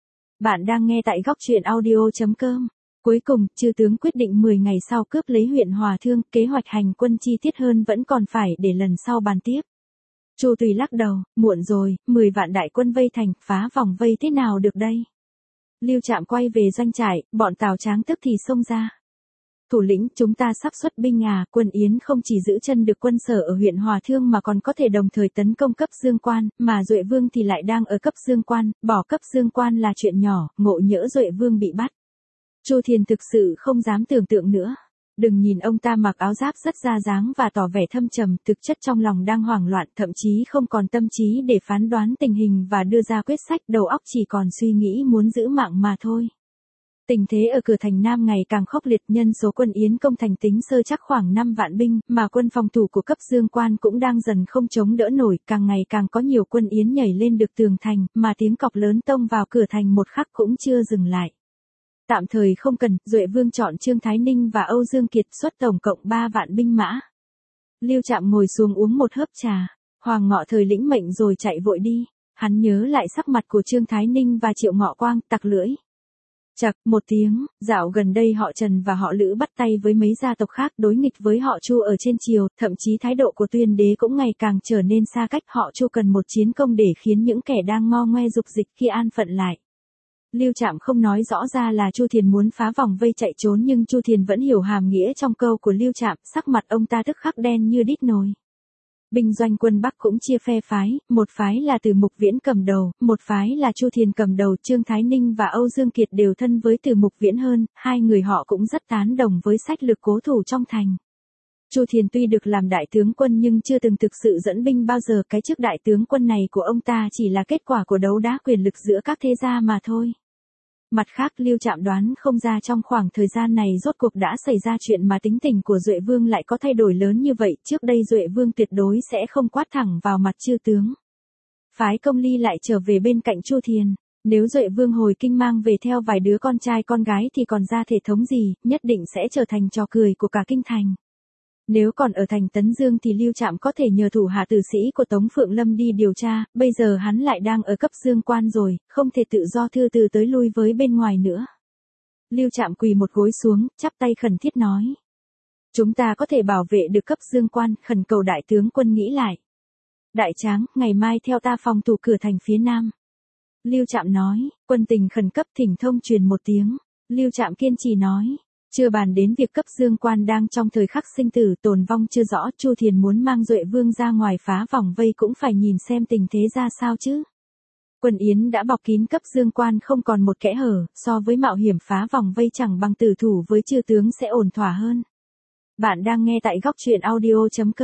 Bạn đang nghe tại góc truyện audio chấm com. Cuối cùng, chư tướng quyết định mười ngày sau cướp lấy huyện Hòa Thương, kế hoạch hành quân chi tiết hơn vẫn còn phải để lần sau bàn tiếp. Chu Tùy lắc đầu, muộn rồi, mười vạn đại quân vây thành, phá vòng vây thế nào được đây? Lưu Trạm quay về doanh trại, bọn Tào Tráng tức thì xông ra. Thủ lĩnh, chúng ta sắp xuất binh à, quân Yến không chỉ giữ chân được quân Sở ở huyện Hòa Thương mà còn có thể đồng thời tấn công cấp Dương Quan, mà Duệ Vương thì lại đang ở cấp Dương Quan, bỏ cấp Dương Quan là chuyện nhỏ, ngộ nhỡ Duệ Vương bị bắt. Chu Thiền thực sự không dám tưởng tượng nữa. Đừng nhìn ông ta mặc áo giáp rất ra dáng và tỏ vẻ thâm trầm, thực chất trong lòng đang hoảng loạn, thậm chí không còn tâm trí để phán đoán tình hình và đưa ra quyết sách, đầu óc chỉ còn suy nghĩ muốn giữ mạng mà thôi. Tình thế ở cửa thành Nam ngày càng khốc liệt, nhân số quân Yến công thành tính sơ chắc khoảng năm vạn binh, mà quân phòng thủ của cấp Dương Quan cũng đang dần không chống đỡ nổi, càng ngày càng có nhiều quân Yến nhảy lên được tường thành, mà tiếng cọc lớn tông vào cửa thành một khắc cũng chưa dừng lại. Tạm thời không cần, Duệ Vương chọn Trương Thái Ninh và Âu Dương Kiệt xuất tổng cộng ba vạn binh mã. Lưu Trạm ngồi xuống uống một hớp trà, Hoàng Ngọ Thời lĩnh mệnh rồi chạy vội đi, hắn nhớ lại sắc mặt của Trương Thái Ninh và Triệu Ngọ Quang, tặc lưỡi. Chậc, một tiếng, dạo gần đây họ Trần và họ Lữ bắt tay với mấy gia tộc khác đối nghịch với họ Chu ở trên triều, thậm chí thái độ của Tuyên Đế cũng ngày càng trở nên xa cách, họ Chu cần một chiến công để khiến những kẻ đang ngo ngoe dục dịch khi an phận lại. Lưu Trạm không nói rõ ra là Chu Thiền muốn phá vòng vây chạy trốn, nhưng Chu Thiền vẫn hiểu hàm nghĩa trong câu của Lưu Trạm, sắc mặt ông ta tức khắc đen như đít nồi. Binh doanh quân Bắc cũng chia phe phái, một phái là Từ Mục Viễn cầm đầu, một phái là Chu Thiền cầm đầu, Trương Thái Ninh và Âu Dương Kiệt đều thân với Từ Mục Viễn hơn, hai người họ cũng rất tán đồng với sách lược cố thủ trong thành. Chu Thiền tuy được làm đại tướng quân nhưng chưa từng thực sự dẫn binh bao giờ, cái chức đại tướng quân này của ông ta chỉ là kết quả của đấu đá quyền lực giữa các thế gia mà thôi. Mặt khác, Lưu Trạm đoán không ra trong khoảng thời gian này rốt cuộc đã xảy ra chuyện mà tính tình của Duệ Vương lại có thay đổi lớn như vậy, trước đây Duệ Vương tuyệt đối sẽ không quát thẳng vào mặt chư tướng. Phái Công Ly lại trở về bên cạnh Chu Thiền, nếu Duệ Vương hồi kinh mang về theo vài đứa con trai con gái thì còn ra thể thống gì, nhất định sẽ trở thành trò cười của cả kinh thành. Nếu còn ở thành Tấn Dương thì Lưu Trạm có thể nhờ thủ hạ tử sĩ của Tống Phượng Lâm đi điều tra, bây giờ hắn lại đang ở cấp Dương Quan rồi, không thể tự do thư từ tới lui với bên ngoài nữa. Lưu Trạm quỳ một gối xuống, chắp tay khẩn thiết nói. Chúng ta có thể bảo vệ được cấp Dương Quan, khẩn cầu đại tướng quân nghĩ lại. Đại tráng, ngày mai theo ta phòng thủ cửa thành phía Nam. Lưu Trạm nói, quân tình khẩn cấp, thỉnh thông truyền một tiếng. Lưu Trạm kiên trì nói. Chưa bàn đến việc cấp Dương Quan đang trong thời khắc sinh tử tồn vong chưa rõ, Chu Thiền muốn mang Duệ Vương ra ngoài phá vòng vây cũng phải nhìn xem tình thế ra sao chứ. Quân Yến đã bọc kín cấp Dương Quan không còn một kẽ hở, so với mạo hiểm phá vòng vây chẳng bằng tử thủ với chư tướng sẽ ổn thỏa hơn. Bạn đang nghe tại góc truyện audio chấm com.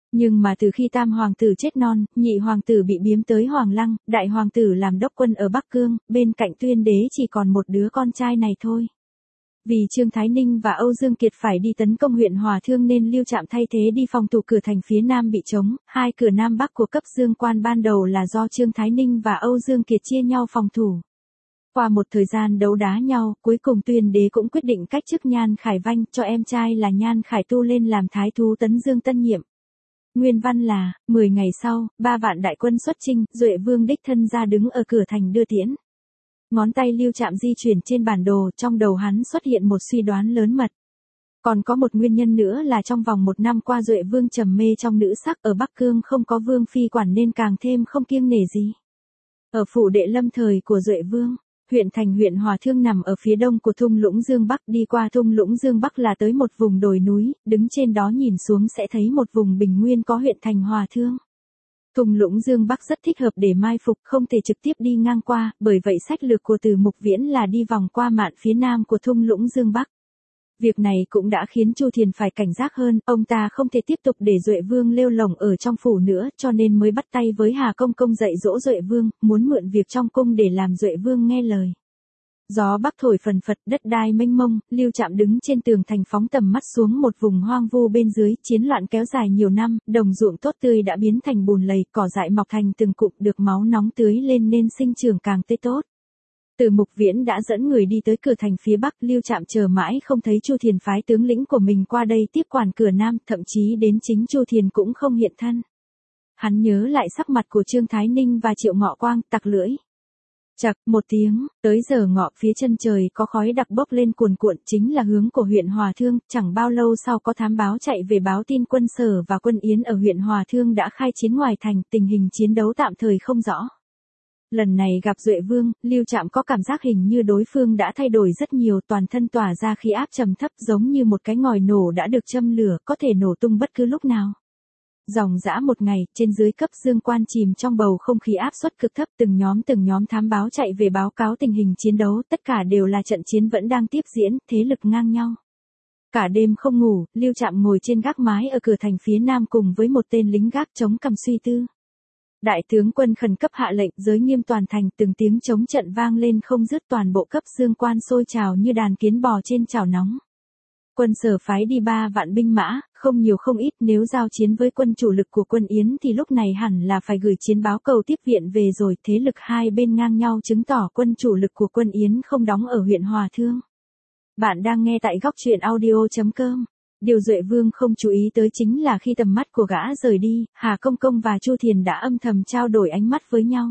Nhưng mà từ khi tam hoàng tử chết non, nhị hoàng tử bị biếm tới Hoàng Lăng, đại hoàng tử làm đốc quân ở Bắc Cương, bên cạnh Tuyên đế chỉ còn một đứa con trai này thôi. Vì Trương Thái Ninh và Âu Dương Kiệt phải đi tấn công huyện Hòa Thương nên Lưu Trạm thay thế đi phòng thủ cửa thành phía nam bị trống, hai cửa nam bắc của cấp Dương Quan ban đầu là do Trương Thái Ninh và Âu Dương Kiệt chia nhau phòng thủ. Qua một thời gian đấu đá nhau, cuối cùng Tuyên đế cũng quyết định cách chức Nhan Khải Vanh cho em trai là Nhan Khải Tu lên làm thái thú Tấn Dương tân nhiệm. Nguyên văn là, mười ngày sau, ba vạn đại quân xuất chinh, Duệ Vương đích thân ra đứng ở cửa thành đưa tiễn. Ngón tay Lưu Trạm di chuyển trên bản đồ, trong đầu hắn xuất hiện một suy đoán lớn mật. Còn có một nguyên nhân nữa là trong vòng một năm qua Duệ Vương trầm mê trong nữ sắc, ở Bắc Cương không có vương phi quản nên càng thêm không kiêng nể gì. Ở phủ đệ lâm thời của Duệ Vương, huyện thành huyện Hòa Thương nằm ở phía đông của thung lũng Dương Bắc, đi qua thung lũng Dương Bắc là tới một vùng đồi núi, đứng trên đó nhìn xuống sẽ thấy một vùng bình nguyên có huyện thành Hòa Thương. Thung lũng Dương Bắc rất thích hợp để mai phục, không thể trực tiếp đi ngang qua, bởi vậy sách lược của Từ Mục Viễn là đi vòng qua mạn phía nam của thung lũng Dương Bắc. Việc này cũng đã khiến Chu Thiền phải cảnh giác hơn, ông ta không thể tiếp tục để Duệ Vương lêu lổng ở trong phủ nữa, cho nên mới bắt tay với Hà Công Công dạy dỗ Duệ Vương, muốn mượn việc trong cung để làm Duệ Vương nghe lời. Gió bắc thổi phần phật, đất đai mênh mông, Lưu Trạm đứng trên tường thành phóng tầm mắt xuống một vùng hoang vu bên dưới, chiến loạn kéo dài nhiều năm, đồng ruộng tốt tươi đã biến thành bùn lầy, cỏ dại mọc thành từng cụm được máu nóng tưới lên nên sinh trưởng càng tươi tốt. Từ Mục Viễn đã dẫn người đi tới cửa thành phía bắc, Lưu Trạm chờ mãi không thấy Chu Thiền phái tướng lĩnh của mình qua đây tiếp quản cửa nam, thậm chí đến chính Chu Thiền cũng không hiện thân. Hắn nhớ lại sắc mặt của Trương Thái Ninh và Triệu Ngọ Quang, tặc lưỡi. Chậc, một tiếng, tới giờ ngọ phía chân trời có khói đặc bốc lên cuồn cuộn, chính là hướng của huyện Hòa Thương, chẳng bao lâu sau có thám báo chạy về báo tin quân Sở và quân Yến ở huyện Hòa Thương đã khai chiến ngoài thành, tình hình chiến đấu tạm thời không rõ. Lần này gặp Duệ Vương, Lưu Trạm có cảm giác hình như đối phương đã thay đổi rất nhiều, toàn thân tỏa ra khí áp trầm thấp giống như một cái ngòi nổ đã được châm lửa, có thể nổ tung bất cứ lúc nào. Dòng dã một ngày, trên dưới cấp Dương Quan chìm trong bầu không khí áp suất cực thấp, từng nhóm từng nhóm thám báo chạy về báo cáo tình hình chiến đấu, tất cả đều là trận chiến vẫn đang tiếp diễn, thế lực ngang nhau. Cả đêm không ngủ, Lưu Trạm ngồi trên gác mái ở cửa thành phía nam cùng với một tên lính gác chống cằm suy tư. Đại tướng quân khẩn cấp hạ lệnh giới nghiêm toàn thành, từng tiếng chống trận vang lên không dứt, toàn bộ cấp Dương Quan sôi trào như đàn kiến bò trên chảo nóng. Quân Sở phái đi ba vạn binh mã, không nhiều không ít, nếu giao chiến với quân chủ lực của quân Yến thì lúc này hẳn là phải gửi chiến báo cầu tiếp viện về rồi, thế lực hai bên ngang nhau chứng tỏ quân chủ lực của quân Yến không đóng ở huyện Hòa Thương. Bạn đang nghe tại góc truyện audio chấm com. Điều Duệ Vương không chú ý tới chính là khi tầm mắt của gã rời đi, Hà Công Công và Chu Thiền đã âm thầm trao đổi ánh mắt với nhau.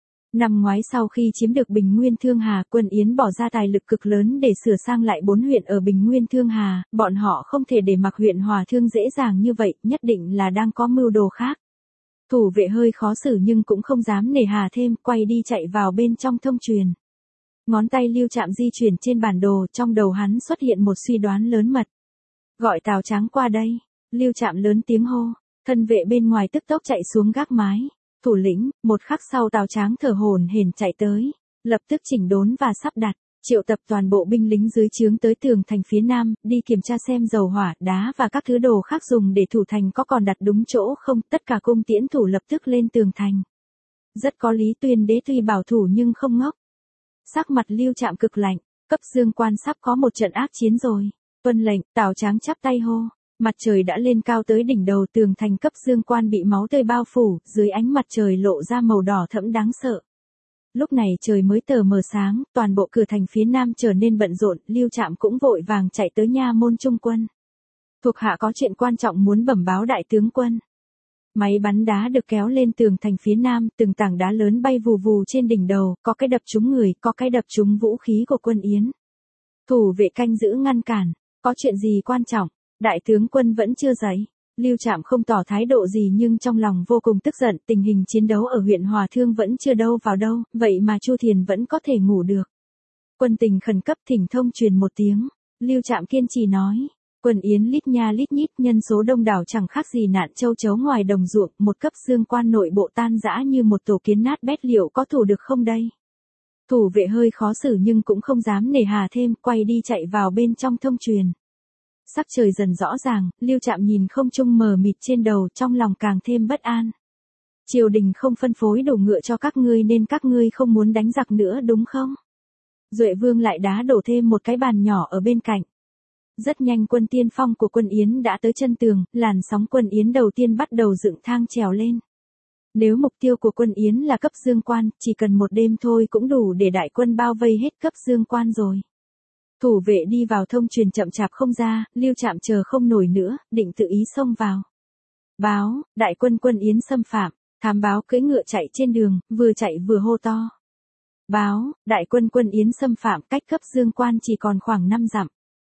Năm ngoái sau khi chiếm được Bình Nguyên Thương Hà, quân Yến bỏ ra tài lực cực lớn để sửa sang lại bốn huyện ở Bình Nguyên Thương Hà, bọn họ không thể để mặc huyện Hòa Thương dễ dàng như vậy, nhất định là đang có mưu đồ khác. Thủ vệ hơi khó xử nhưng cũng không dám nề hà thêm, quay đi chạy vào bên trong thông truyền. Ngón tay Lưu Trạm di chuyển trên bản đồ, trong đầu hắn xuất hiện một suy đoán lớn mật. Gọi Tào Tráng qua đây, Lưu Trạm lớn tiếng hô, thân vệ bên ngoài tức tốc chạy xuống gác mái. Thủ lĩnh, một khắc sau Tào Tráng thở hổn hển chạy tới, lập tức chỉnh đốn và sắp đặt, triệu tập toàn bộ binh lính dưới trướng tới tường thành phía nam, đi kiểm tra xem dầu hỏa, đá và các thứ đồ khác dùng để thủ thành có còn đặt đúng chỗ không, tất cả cung tiễn thủ lập tức lên tường thành. Rất có lý, Tuyên đế tuy bảo thủ nhưng không ngốc. Sắc mặt Lưu Trạm cực lạnh, cấp Dương Quan sắp có một trận ác chiến rồi. Tuân lệnh, Tào Tráng chắp tay hô. Mặt trời đã lên cao tới đỉnh đầu, tường thành cấp Dương Quan bị máu tươi bao phủ, dưới ánh mặt trời lộ ra màu đỏ thẫm đáng sợ. Lúc này trời mới tờ mờ sáng, toàn bộ cửa thành phía nam trở nên bận rộn, Lưu Trạm cũng vội vàng chạy tới nha môn trung quân. Thuộc hạ có chuyện quan trọng muốn bẩm báo đại tướng quân. Máy bắn đá được kéo lên tường thành phía nam, từng tảng đá lớn bay vù vù trên đỉnh đầu, có cái đập trúng người, có cái đập trúng vũ khí của quân Yến. Thủ vệ canh giữ ngăn cản, có chuyện gì quan trọng? Đại tướng quân vẫn chưa dậy. Lưu Trạm không tỏ thái độ gì nhưng trong lòng vô cùng tức giận, tình hình chiến đấu ở huyện Hòa Thương vẫn chưa đâu vào đâu, vậy mà Chu Thiền vẫn có thể ngủ được. Quân tình khẩn cấp, thỉnh thông truyền một tiếng. Lưu Trạm kiên trì nói. Quân Yến lít nha lít nhít, nhân số đông đảo chẳng khác gì nạn châu chấu ngoài đồng ruộng, một cấp Dương Quan nội bộ tan rã như một tổ kiến nát bét, liệu có thủ được không đây? Thủ vệ hơi khó xử nhưng cũng không dám nề hà thêm, quay đi chạy vào bên trong thông truyền. sắc trời dần rõ ràng, Lưu Trạm nhìn không trung mờ mịt trên đầu, trong lòng càng thêm bất an. Triều đình không phân phối đủ ngựa cho các ngươi nên các ngươi không muốn đánh giặc nữa đúng không? Duệ Vương lại đá đổ thêm một cái bàn nhỏ ở bên cạnh. Rất nhanh quân tiên phong của quân Yến đã tới chân tường, làn sóng quân Yến đầu tiên bắt đầu dựng thang trèo lên. Nếu mục tiêu của quân Yến là cấp Dương Quan, chỉ cần một đêm thôi cũng đủ để đại quân bao vây hết cấp Dương Quan rồi. Thủ vệ đi vào thông truyền chậm chạp không ra, Lưu Trạm chờ không nổi nữa, định tự ý xông vào. Báo, đại quân quân Yến xâm phạm, thám báo cưỡi ngựa chạy trên đường, vừa chạy vừa hô to. Báo, đại quân quân Yến xâm phạm, cách cấp Dương Quan chỉ còn khoảng năm dặm.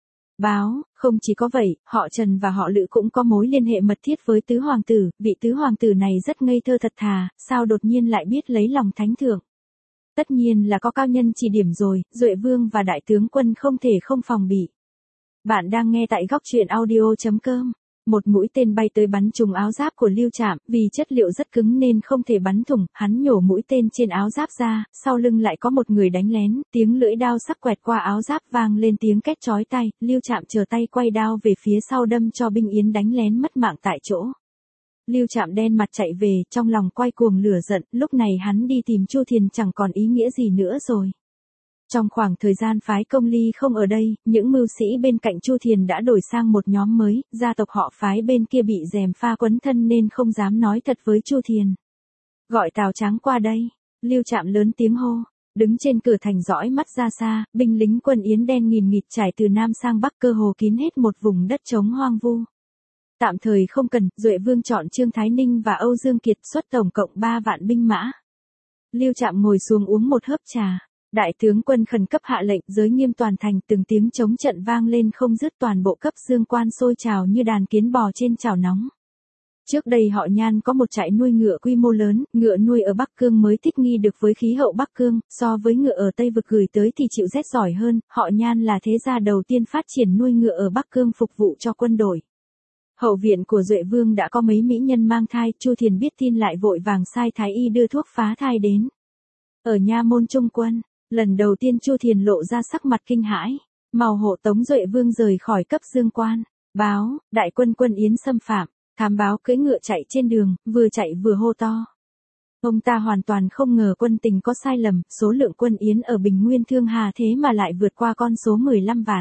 Báo, không chỉ có vậy, họ Trần và họ Lữ cũng có mối liên hệ mật thiết với tứ hoàng tử, vị tứ hoàng tử này rất ngây thơ thật thà, sao đột nhiên lại biết lấy lòng thánh thượng. Tất nhiên là có cao nhân chỉ điểm rồi, Duệ Vương và đại tướng quân không thể không phòng bị. Bạn đang nghe tại góc truyện audio chấm com. Một mũi tên bay tới bắn trúng áo giáp của Lưu Trạm, vì chất liệu rất cứng nên không thể bắn thủng, hắn nhổ mũi tên trên áo giáp ra, sau lưng lại có một người đánh lén, tiếng lưỡi đao sắc quẹt qua áo giáp vang lên tiếng két chói tai, Lưu Trạm chờ tay quay đao về phía sau đâm cho binh Yến đánh lén mất mạng tại chỗ. Lưu Trạm đen mặt chạy về, trong lòng quay cuồng lửa giận, lúc này hắn đi tìm Chu Thiền chẳng còn ý nghĩa gì nữa rồi. Trong khoảng thời gian phái Công Ly không ở đây, những mưu sĩ bên cạnh Chu Thiền đã đổi sang một nhóm mới, gia tộc họ phái bên kia bị rèm pha quấn thân nên không dám nói thật với Chu Thiền. Gọi Tào Tráng qua đây, Lưu Trạm lớn tiếng hô, đứng trên cửa thành dõi mắt ra xa, binh lính quân Yến đen nghìn nghịt trải từ Nam sang Bắc cơ hồ kín hết một vùng đất trống hoang vu. Tạm thời không cần, Duệ Vương chọn Trương Thái Ninh và Âu Dương Kiệt xuất tổng cộng ba vạn binh mã. Lưu Trạm ngồi xuống uống một hớp trà. Đại tướng quân khẩn cấp hạ lệnh giới nghiêm toàn thành, từng tiếng chống trận vang lên không dứt, toàn bộ cấp Dương Quan sôi trào như đàn kiến bò trên chảo nóng. Trước đây họ Nhan có một trại nuôi ngựa quy mô lớn, ngựa nuôi ở Bắc Cương mới thích nghi được với khí hậu Bắc Cương, so với ngựa ở Tây Vực gửi tới thì chịu rét giỏi hơn, họ Nhan là thế gia đầu tiên phát triển nuôi ngựa ở Bắc Cương phục vụ cho quân đội. Hậu viện của Duệ Vương đã có mấy mỹ nhân mang thai, Chu Thiền biết tin lại vội vàng sai thái y đưa thuốc phá thai đến. Ở nha môn trung quân, lần đầu tiên Chu Thiền lộ ra sắc mặt kinh hãi, mau hộ tống Duệ Vương rời khỏi cấp Dương Quan. Báo, đại quân quân Yến xâm phạm, thám báo cưỡi ngựa chạy trên đường, vừa chạy vừa hô to. Ông ta hoàn toàn không ngờ quân tình có sai lầm, số lượng quân Yến ở Bình Nguyên Thương Hà thế mà lại vượt qua con số mười lăm vạn.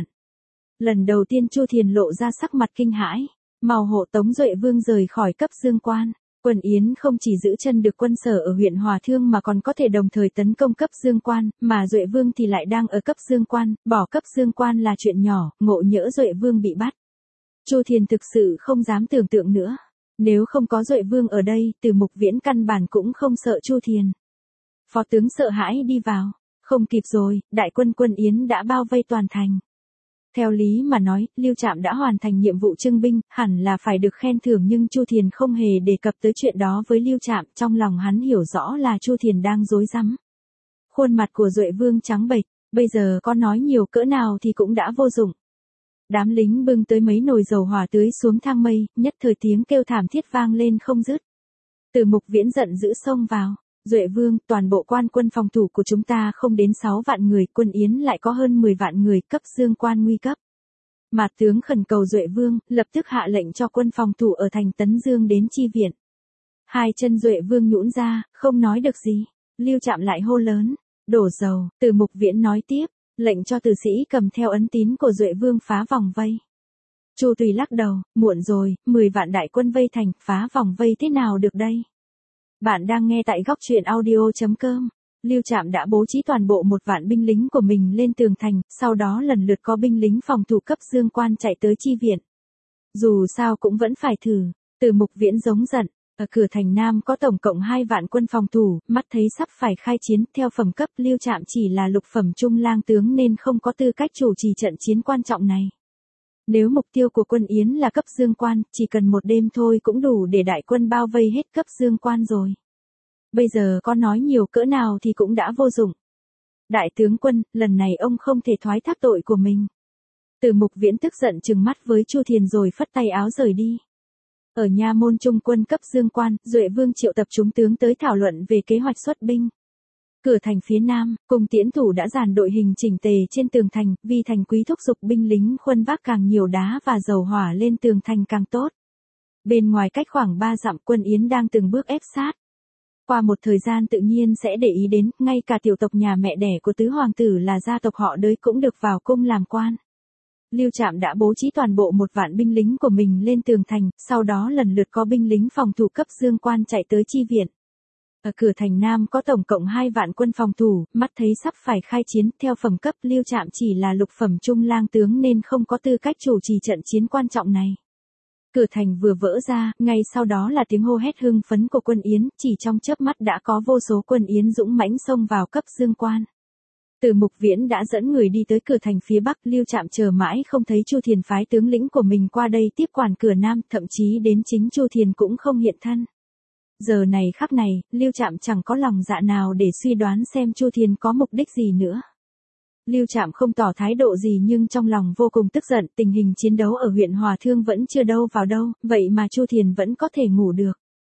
Lần đầu tiên Chu Thiền lộ ra sắc mặt kinh hãi, mau hộ tống Duệ Vương rời khỏi cấp Dương Quan. Quân Yến không chỉ giữ chân được quân sở ở huyện Hòa Thương mà còn có thể đồng thời tấn công cấp Dương Quan, mà Duệ Vương thì lại đang ở cấp Dương Quan, bỏ cấp Dương Quan là chuyện nhỏ, ngộ nhỡ Duệ Vương bị bắt. Chu Thiền thực sự không dám tưởng tượng nữa. Nếu không có Duệ Vương ở đây, Từ Mục Viễn căn bản cũng không sợ Chu Thiền. Phó tướng sợ hãi đi vào, không kịp rồi, đại quân quân Yến đã bao vây toàn thành. Theo lý mà nói, Lưu Trạm đã hoàn thành nhiệm vụ trưng binh, hẳn là phải được khen thưởng, nhưng Chu Thiền không hề đề cập tới chuyện đó với Lưu Trạm, trong lòng hắn hiểu rõ là Chu Thiền đang dối rắm. Khuôn mặt của Duệ Vương trắng bệch, bây giờ có nói nhiều cỡ nào thì cũng đã vô dụng. Đám lính bưng tới mấy nồi dầu hỏa tưới xuống thang mây, nhất thời tiếng kêu thảm thiết vang lên không dứt. Từ Mục Viễn giận dữ xông vào. Duệ Vương, toàn bộ quan quân phòng thủ của chúng ta không đến sáu vạn người, quân Yến lại có hơn mười vạn người, cấp Dương Quan nguy cấp. Mạt tướng khẩn cầu Duệ Vương, lập tức hạ lệnh cho quân phòng thủ ở thành Tấn Dương đến chi viện. Hai chân Duệ Vương nhũn ra, không nói được gì. Lưu Trạm lại hô lớn, đổ dầu, Từ Mục Viễn nói tiếp, lệnh cho tử sĩ cầm theo ấn tín của Duệ Vương phá vòng vây. Chu Tùy lắc đầu, muộn rồi, mười vạn đại quân vây thành, phá vòng vây thế nào được đây? Bạn đang nghe tại góc truyện audio chấm com. Lưu Trạm đã bố trí toàn bộ một vạn binh lính của mình lên tường thành, sau đó lần lượt có binh lính phòng thủ cấp Dương Quan chạy tới chi viện. Dù sao cũng vẫn phải thử. Từ Mục Viễn giống giận, ở cửa thành Nam có tổng cộng hai vạn quân phòng thủ, mắt thấy sắp phải khai chiến, theo phẩm cấp Lưu Trạm chỉ là lục phẩm trung lang tướng nên không có tư cách chủ trì trận chiến quan trọng này. Nếu mục tiêu của quân Yến là cấp Dương Quan, chỉ cần một đêm thôi cũng đủ để đại quân bao vây hết cấp Dương Quan rồi. Bây giờ có nói nhiều cỡ nào thì cũng đã vô dụng. Đại tướng quân, lần này ông không thể thoái thác tội của mình. Từ Mục Viễn tức giận trừng mắt với Chu Thiền rồi phất tay áo rời đi. Ở nha môn trung quân cấp Dương Quan, Duệ Vương triệu tập chúng tướng tới thảo luận về kế hoạch xuất binh. Cửa thành phía nam, cung tiễn thủ đã dàn đội hình chỉnh tề trên tường thành, vì thành quý thúc giục binh lính khuân vác càng nhiều đá và dầu hỏa lên tường thành càng tốt. Bên ngoài cách khoảng ba dặm, quân Yến đang từng bước ép sát. Qua một thời gian tự nhiên sẽ để ý đến, ngay cả tiểu tộc nhà mẹ đẻ của tứ hoàng tử là gia tộc họ Đới cũng được vào cung làm quan. Lưu Trạm đã bố trí toàn bộ một vạn binh lính của mình lên tường thành, sau đó lần lượt có binh lính phòng thủ cấp dương quan chạy tới chi viện. Ở cửa thành Nam có tổng cộng hai vạn quân phòng thủ, mắt thấy sắp phải khai chiến, theo phẩm cấp Lưu Trạm chỉ là lục phẩm trung lang tướng nên không có tư cách chủ trì trận chiến quan trọng này. Cửa thành vừa vỡ ra, ngay sau đó là tiếng hô hét hưng phấn của quân Yến, chỉ trong chớp mắt đã có vô số quân Yến dũng mãnh xông vào cấp dương quan. Từ Mục Viễn đã dẫn người đi tới cửa thành phía Bắc, Lưu Trạm chờ mãi không thấy Chu Thiền phái tướng lĩnh của mình qua đây tiếp quản cửa Nam, thậm chí đến chính Chu Thiền cũng không hiện thân. Giờ này khắc này, Lưu Trạm chẳng có lòng dạ nào để suy đoán xem Chu Thiền có mục đích gì nữa. Lưu Trạm không tỏ thái độ gì nhưng trong lòng vô cùng tức giận, tình hình chiến đấu ở huyện Hòa Thương vẫn chưa đâu vào đâu, vậy mà Chu Thiền vẫn có thể ngủ được.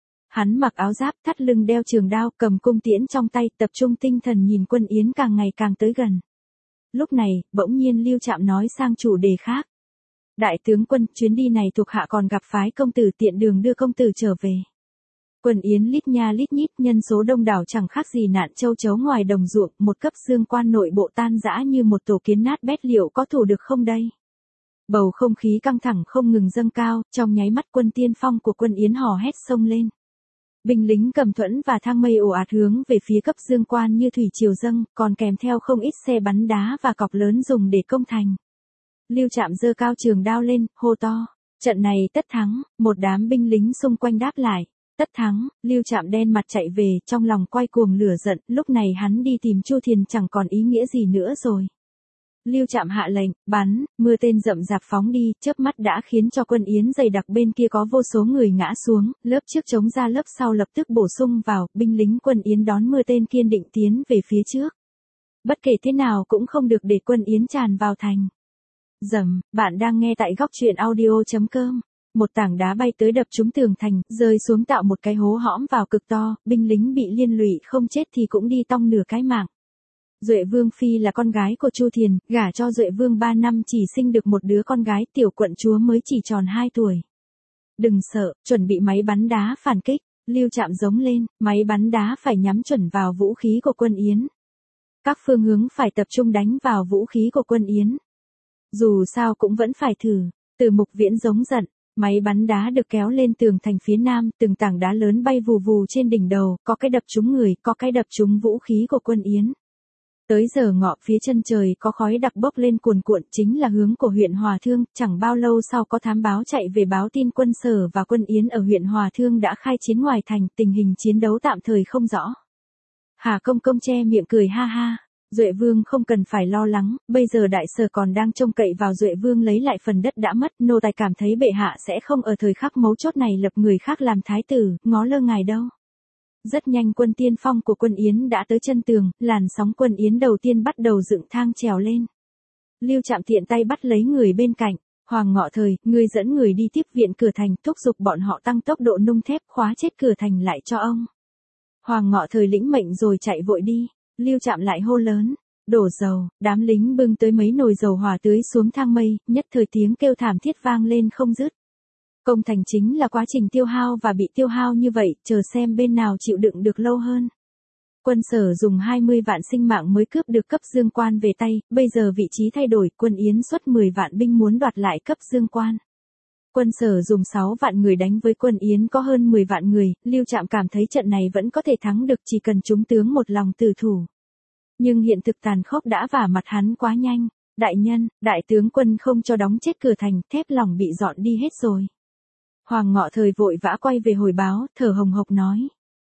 Hắn mặc áo giáp, thắt lưng đeo trường đao, cầm cung tiễn trong tay, tập trung tinh thần nhìn quân Yến càng ngày càng tới gần. Lúc này, bỗng nhiên Lưu Trạm nói sang chủ đề khác. Đại tướng quân, chuyến đi này thuộc hạ còn gặp phái công tử, tiện đường đưa công tử trở về. Quân Yến lít nha lít nhít, nhân số đông đảo chẳng khác gì nạn châu chấu ngoài đồng ruộng, một cấp dương quan nội bộ tan rã như một tổ kiến nát bét, liệu có thủ được không đây? Bầu không khí căng thẳng không ngừng dâng cao, trong nháy mắt quân tiên phong của quân Yến hò hét xông lên. Binh lính cầm thuẫn và thang mây ồ ạt hướng về phía cấp dương quan như thủy triều dâng, còn kèm theo không ít xe bắn đá và cọc lớn dùng để công thành. Lưu Trạm giơ cao trường đao lên, hô to, trận này tất thắng. Một đám binh lính xung quanh đáp lại, tất thắng. Lưu Trạm đen mặt chạy về, trong lòng quay cuồng lửa giận, lúc này hắn đi tìm Chu Thiền chẳng còn ý nghĩa gì nữa rồi. Lưu Trạm hạ lệnh, bắn, mưa tên rậm rạp phóng đi, chớp mắt đã khiến cho quân Yến dày đặc bên kia có vô số người ngã xuống, lớp trước chống ra lớp sau lập tức bổ sung vào, binh lính quân Yến đón mưa tên kiên định tiến về phía trước. Bất kể thế nào cũng không được để quân Yến tràn vào thành. Dầm, bạn đang nghe tại góc truyện audio chấm com. Một tảng đá bay tới đập trúng tường thành, rơi xuống tạo một cái hố hõm vào cực to, binh lính bị liên lụy không chết thì cũng đi tong nửa cái mạng. Duệ Vương Phi là con gái của Chu Thiền, gả cho Duệ Vương ba năm chỉ sinh được một đứa con gái, tiểu quận chúa mới chỉ tròn hai tuổi. Đừng sợ, chuẩn bị máy bắn đá phản kích. Lưu Trạm giống lên, máy bắn đá phải nhắm chuẩn vào vũ khí của quân Yến. Các phương hướng phải tập trung đánh vào vũ khí của quân Yến. Dù sao cũng vẫn phải thử. Từ Mục Viễn giống giận, máy bắn đá được kéo lên tường thành phía nam, từng tảng đá lớn bay vù vù trên đỉnh đầu, có cái đập trúng người, có cái đập trúng vũ khí của quân Yến. Tới giờ ngọ phía chân trời có khói đặc bốc lên cuồn cuộn, chính là hướng của huyện Hòa Thương, chẳng bao lâu sau có thám báo chạy về báo tin quân Sở và quân Yến ở huyện Hòa Thương đã khai chiến ngoài thành, tình hình chiến đấu tạm thời không rõ. Hà Công Công che miệng cười ha ha, Duệ Vương không cần phải lo lắng, bây giờ đại sở còn đang trông cậy vào Duệ Vương lấy lại phần đất đã mất, nô tài cảm thấy bệ hạ sẽ không ở thời khắc mấu chốt này lập người khác làm thái tử, ngó lơ ngài đâu. Rất nhanh quân tiên phong của quân Yến đã tới chân tường, làn sóng quân Yến đầu tiên bắt đầu dựng thang trèo lên. Lưu Trạm tiện tay bắt lấy người bên cạnh, Hoàng Ngọ Thời, ngươi dẫn người đi tiếp viện cửa thành, thúc giục bọn họ tăng tốc độ nung thép khóa chết cửa thành lại cho ông. Hoàng Ngọ Thời lĩnh mệnh rồi chạy vội đi, Lưu Trạm lại hô lớn, đổ dầu, đám lính bưng tới mấy nồi dầu hỏa tưới xuống thang mây, nhất thời tiếng kêu thảm thiết vang lên không dứt. Công thành chính là quá trình tiêu hao và bị tiêu hao như vậy, chờ xem bên nào chịu đựng được lâu hơn. Quân Sở dùng hai mươi vạn sinh mạng mới cướp được cấp dương quan về tay, bây giờ vị trí thay đổi, quân Yến xuất mười vạn binh muốn đoạt lại cấp dương quan. Quân Sở dùng sáu vạn người đánh với quân Yến có hơn mười vạn người, Lưu Trạm cảm thấy trận này vẫn có thể thắng được chỉ cần chúng tướng một lòng tử thủ. Nhưng hiện thực tàn khốc đã vả mặt hắn quá nhanh, đại nhân, đại tướng quân không cho đóng chết cửa thành, thép lỏng bị dọn đi hết rồi. Hoàng Ngọ Thời vội vã quay về hồi báo, thở hồng hộc nói.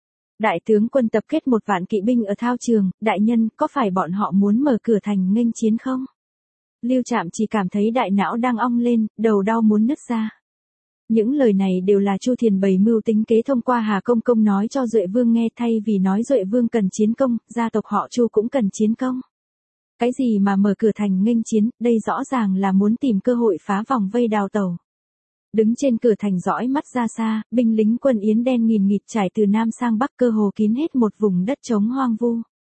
Đại tướng quân tập kết một vạn kỵ binh ở thao trường, đại nhân, có phải bọn họ muốn mở cửa thành nghênh chiến không? Lưu Trạm chỉ cảm thấy đại não đang ong lên, đầu đau muốn nứt ra. Những lời này đều là Chu Thiền bày mưu tính kế thông qua Hà Công Công nói cho Duệ Vương nghe, thay vì nói Duệ Vương cần chiến công, gia tộc họ Chu cũng cần chiến công. Cái gì mà mở cửa thành nghênh chiến, đây rõ ràng là muốn tìm cơ hội phá vòng vây đào tẩu. Đứng trên cửa thành dõi mắt ra xa, binh lính quân Yến đen nghìn nghịt trải từ nam sang bắc, cơ hồ kín hết một vùng đất trống hoang vu.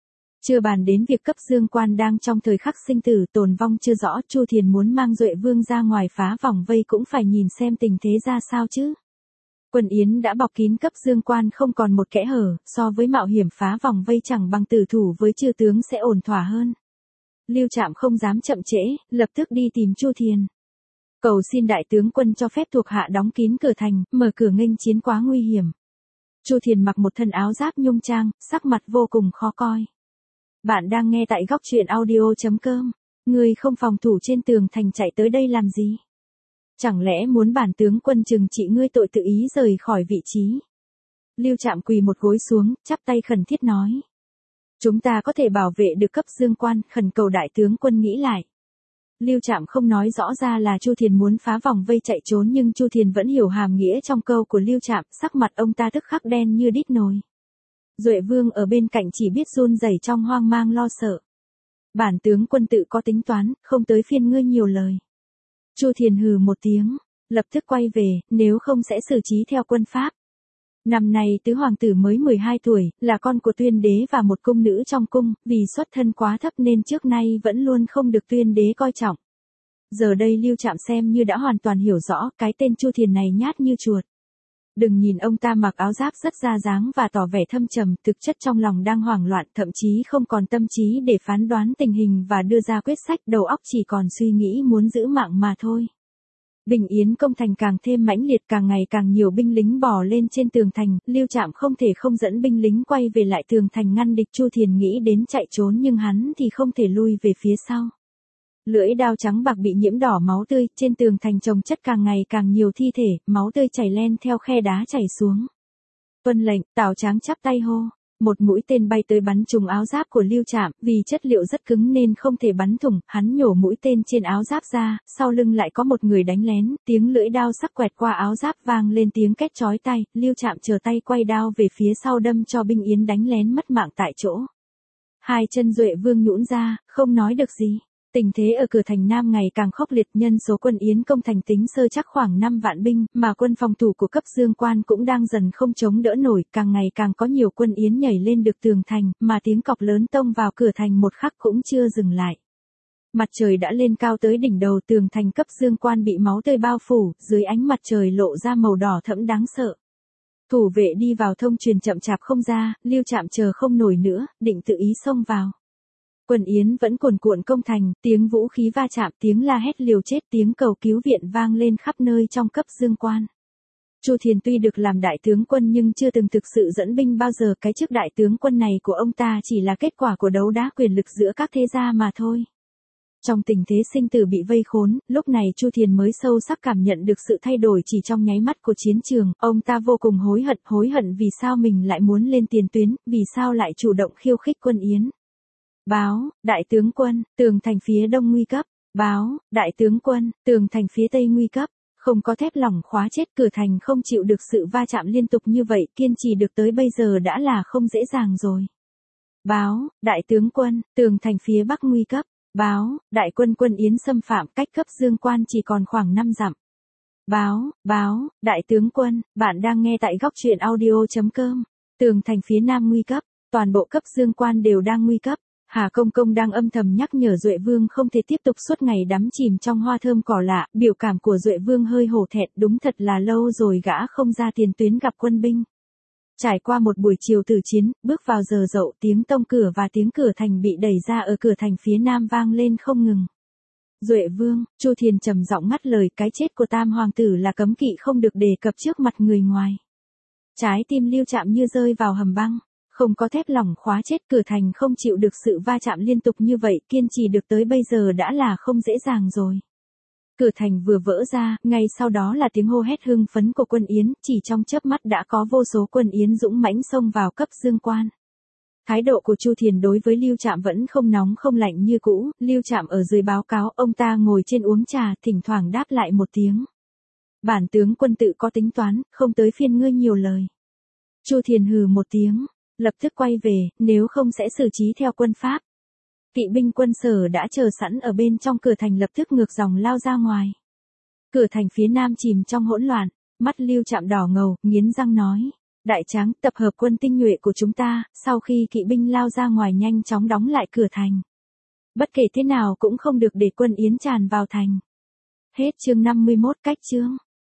Chưa bàn đến việc cấp dương quan đang trong thời khắc sinh tử tồn vong chưa rõ, Chu Thiền muốn mang Duệ Vương ra ngoài phá vòng vây cũng phải nhìn xem tình thế ra sao chứ. Quân Yến đã bọc kín cấp dương quan không còn một kẽ hở, so với mạo hiểm phá vòng vây chẳng bằng tử thủ với chư tướng sẽ ổn thỏa hơn. Lưu Trạm không dám chậm trễ, lập tức đi tìm Chu Thiền. Cầu xin đại tướng quân cho phép thuộc hạ đóng kín cửa thành, mở cửa nghênh chiến quá nguy hiểm. Chu Thiền mặc một thân áo giáp nhung trang, sắc mặt vô cùng khó coi. Bạn đang nghe tại góc truyện audio chấm com. Ngươi không phòng thủ trên tường thành chạy tới đây làm gì? Chẳng lẽ muốn bản tướng quân trừng trị ngươi tội tự ý rời khỏi vị trí? Lưu Trạm quỳ một gối xuống, chắp tay khẩn thiết nói. Chúng ta có thể bảo vệ được cấp dương quan, khẩn cầu đại tướng quân nghĩ lại. Lưu Trạm không nói rõ ra là Chu Thiền muốn phá vòng vây chạy trốn, nhưng Chu Thiền vẫn hiểu hàm nghĩa trong câu của Lưu Trạm, sắc mặt ông ta tức khắc đen như đít nồi. Duệ Vương ở bên cạnh chỉ biết run rẩy trong hoang mang lo sợ. Bản tướng quân tự có tính toán, không tới phiên ngươi nhiều lời. Chu Thiền hừ một tiếng, lập tức quay về, nếu không sẽ xử trí theo quân pháp. Năm nay tứ hoàng tử mới mười hai tuổi, là con của Tuyên đế và một cung nữ trong cung, vì xuất thân quá thấp nên trước nay vẫn luôn không được Tuyên đế coi trọng. Giờ đây Lưu Trạm xem như đã hoàn toàn hiểu rõ, cái tên Chu Thiền này nhát như chuột. Đừng nhìn ông ta mặc áo giáp rất ra dáng và tỏ vẻ thâm trầm, thực chất trong lòng đang hoảng loạn, thậm chí không còn tâm trí để phán đoán tình hình và đưa ra quyết sách, đầu óc chỉ còn suy nghĩ muốn giữ mạng mà thôi. Bình Yến công thành càng thêm mãnh liệt, càng ngày càng nhiều binh lính bò lên trên tường thành, Lưu Trạm không thể không dẫn binh lính quay về lại tường thành ngăn địch. Chu Thiền nghĩ đến chạy trốn nhưng hắn thì không thể lui về phía sau. Lưỡi đao trắng bạc bị nhiễm đỏ máu tươi, trên tường thành chồng chất càng ngày càng nhiều thi thể, máu tươi chảy len theo khe đá chảy xuống. Tuân lệnh, Tào Tráng chắp tay hô. Một mũi tên bay tới bắn trúng áo giáp của Lưu Trạm, vì chất liệu rất cứng nên không thể bắn thủng, hắn nhổ mũi tên trên áo giáp ra, sau lưng lại có một người đánh lén, tiếng lưỡi đao sắc quẹt qua áo giáp vang lên tiếng két chói tai, Lưu Trạm chờ tay quay đao về phía sau đâm cho binh Yến đánh lén mất mạng tại chỗ. Hai chân Duệ Vương nhũn ra, không nói được gì. Tình thế ở cửa thành Nam ngày càng khốc liệt, nhân số quân Yến công thành tính sơ chắc khoảng năm vạn binh, mà quân phòng thủ của cấp dương quan cũng đang dần không chống đỡ nổi, càng ngày càng có nhiều quân Yến nhảy lên được tường thành, mà tiếng cọc lớn tông vào cửa thành một khắc cũng chưa dừng lại. Mặt trời đã lên cao tới đỉnh đầu tường thành cấp dương quan bị máu tươi bao phủ, dưới ánh mặt trời lộ ra màu đỏ thẫm đáng sợ. Thủ vệ đi vào thông truyền chậm chạp không ra, Lưu Trạm chờ không nổi nữa, định tự ý xông vào. Quân Yến vẫn cuồn cuộn công thành, tiếng vũ khí va chạm, tiếng la hét liều chết, tiếng cầu cứu viện vang lên khắp nơi trong cấp dương quan. Chu Thiền tuy được làm đại tướng quân nhưng chưa từng thực sự dẫn binh bao giờ, cái chức đại tướng quân này của ông ta chỉ là kết quả của đấu đá quyền lực giữa các thế gia mà thôi. Trong tình thế sinh tử bị vây khốn, lúc này Chu Thiền mới sâu sắc cảm nhận được sự thay đổi chỉ trong nháy mắt của chiến trường, ông ta vô cùng hối hận, hối hận vì sao mình lại muốn lên tiền tuyến, vì sao lại chủ động khiêu khích quân Yến. Báo, đại tướng quân, tường thành phía đông nguy cấp. Báo, đại tướng quân, tường thành phía tây nguy cấp. Không có thép lỏng khóa chết, cửa thành không chịu được sự va chạm liên tục như vậy, kiên trì được tới bây giờ đã là không dễ dàng rồi. Báo, đại tướng quân, tường thành phía bắc nguy cấp. Báo, đại quân quân Yến xâm phạm, cách cấp dương quan chỉ còn khoảng năm dặm. Báo, báo, đại tướng quân, bạn đang nghe tại góc truyện audio chấm com. Tường thành phía nam nguy cấp, toàn bộ cấp dương quan đều đang nguy cấp. Hà Công Công đang âm thầm nhắc nhở Duệ Vương không thể tiếp tục suốt ngày đắm chìm trong hoa thơm cỏ lạ, biểu cảm của Duệ Vương hơi hổ thẹn, đúng thật là lâu rồi gã không ra tiền tuyến gặp quân binh. Trải qua một buổi chiều tử chiến, bước vào giờ dậu, tiếng tông cửa và tiếng cửa thành bị đẩy ra ở cửa thành phía nam vang lên không ngừng. Duệ Vương, Chu Thiền trầm giọng ngắt lời, cái chết của Tam hoàng tử là cấm kỵ không được đề cập trước mặt người ngoài. Trái tim Lưu Trạm như rơi vào hầm băng. Không có thép lỏng khóa chết, cửa thành không chịu được sự va chạm liên tục như vậy, kiên trì được tới bây giờ đã là không dễ dàng rồi. Cửa thành vừa vỡ ra, ngay sau đó là tiếng hô hét hưng phấn của quân Yến, chỉ trong chớp mắt đã có vô số quân Yến dũng mãnh xông vào cấp dương quan. Thái độ của Chu Thiền đối với Lưu Trạm vẫn không nóng không lạnh như cũ, Lưu Trạm ở dưới báo cáo, ông ta ngồi trên uống trà, thỉnh thoảng đáp lại một tiếng. Bản tướng quân tự có tính toán, không tới phiên ngươi nhiều lời. Chu Thiền hừ một tiếng. Lập tức quay về, nếu không sẽ xử trí theo quân pháp. Kỵ binh quân Sở đã chờ sẵn ở bên trong cửa thành, lập tức ngược dòng lao ra ngoài. Cửa thành phía nam chìm trong hỗn loạn, mắt Lưu Trạm đỏ ngầu, nghiến răng nói. Đại tráng, tập hợp quân tinh nhuệ của chúng ta, sau khi kỵ binh lao ra ngoài nhanh chóng đóng lại cửa thành. Bất kể thế nào cũng không được để quân Yến tràn vào thành. Hết chương năm mươi mốt. Cách chương.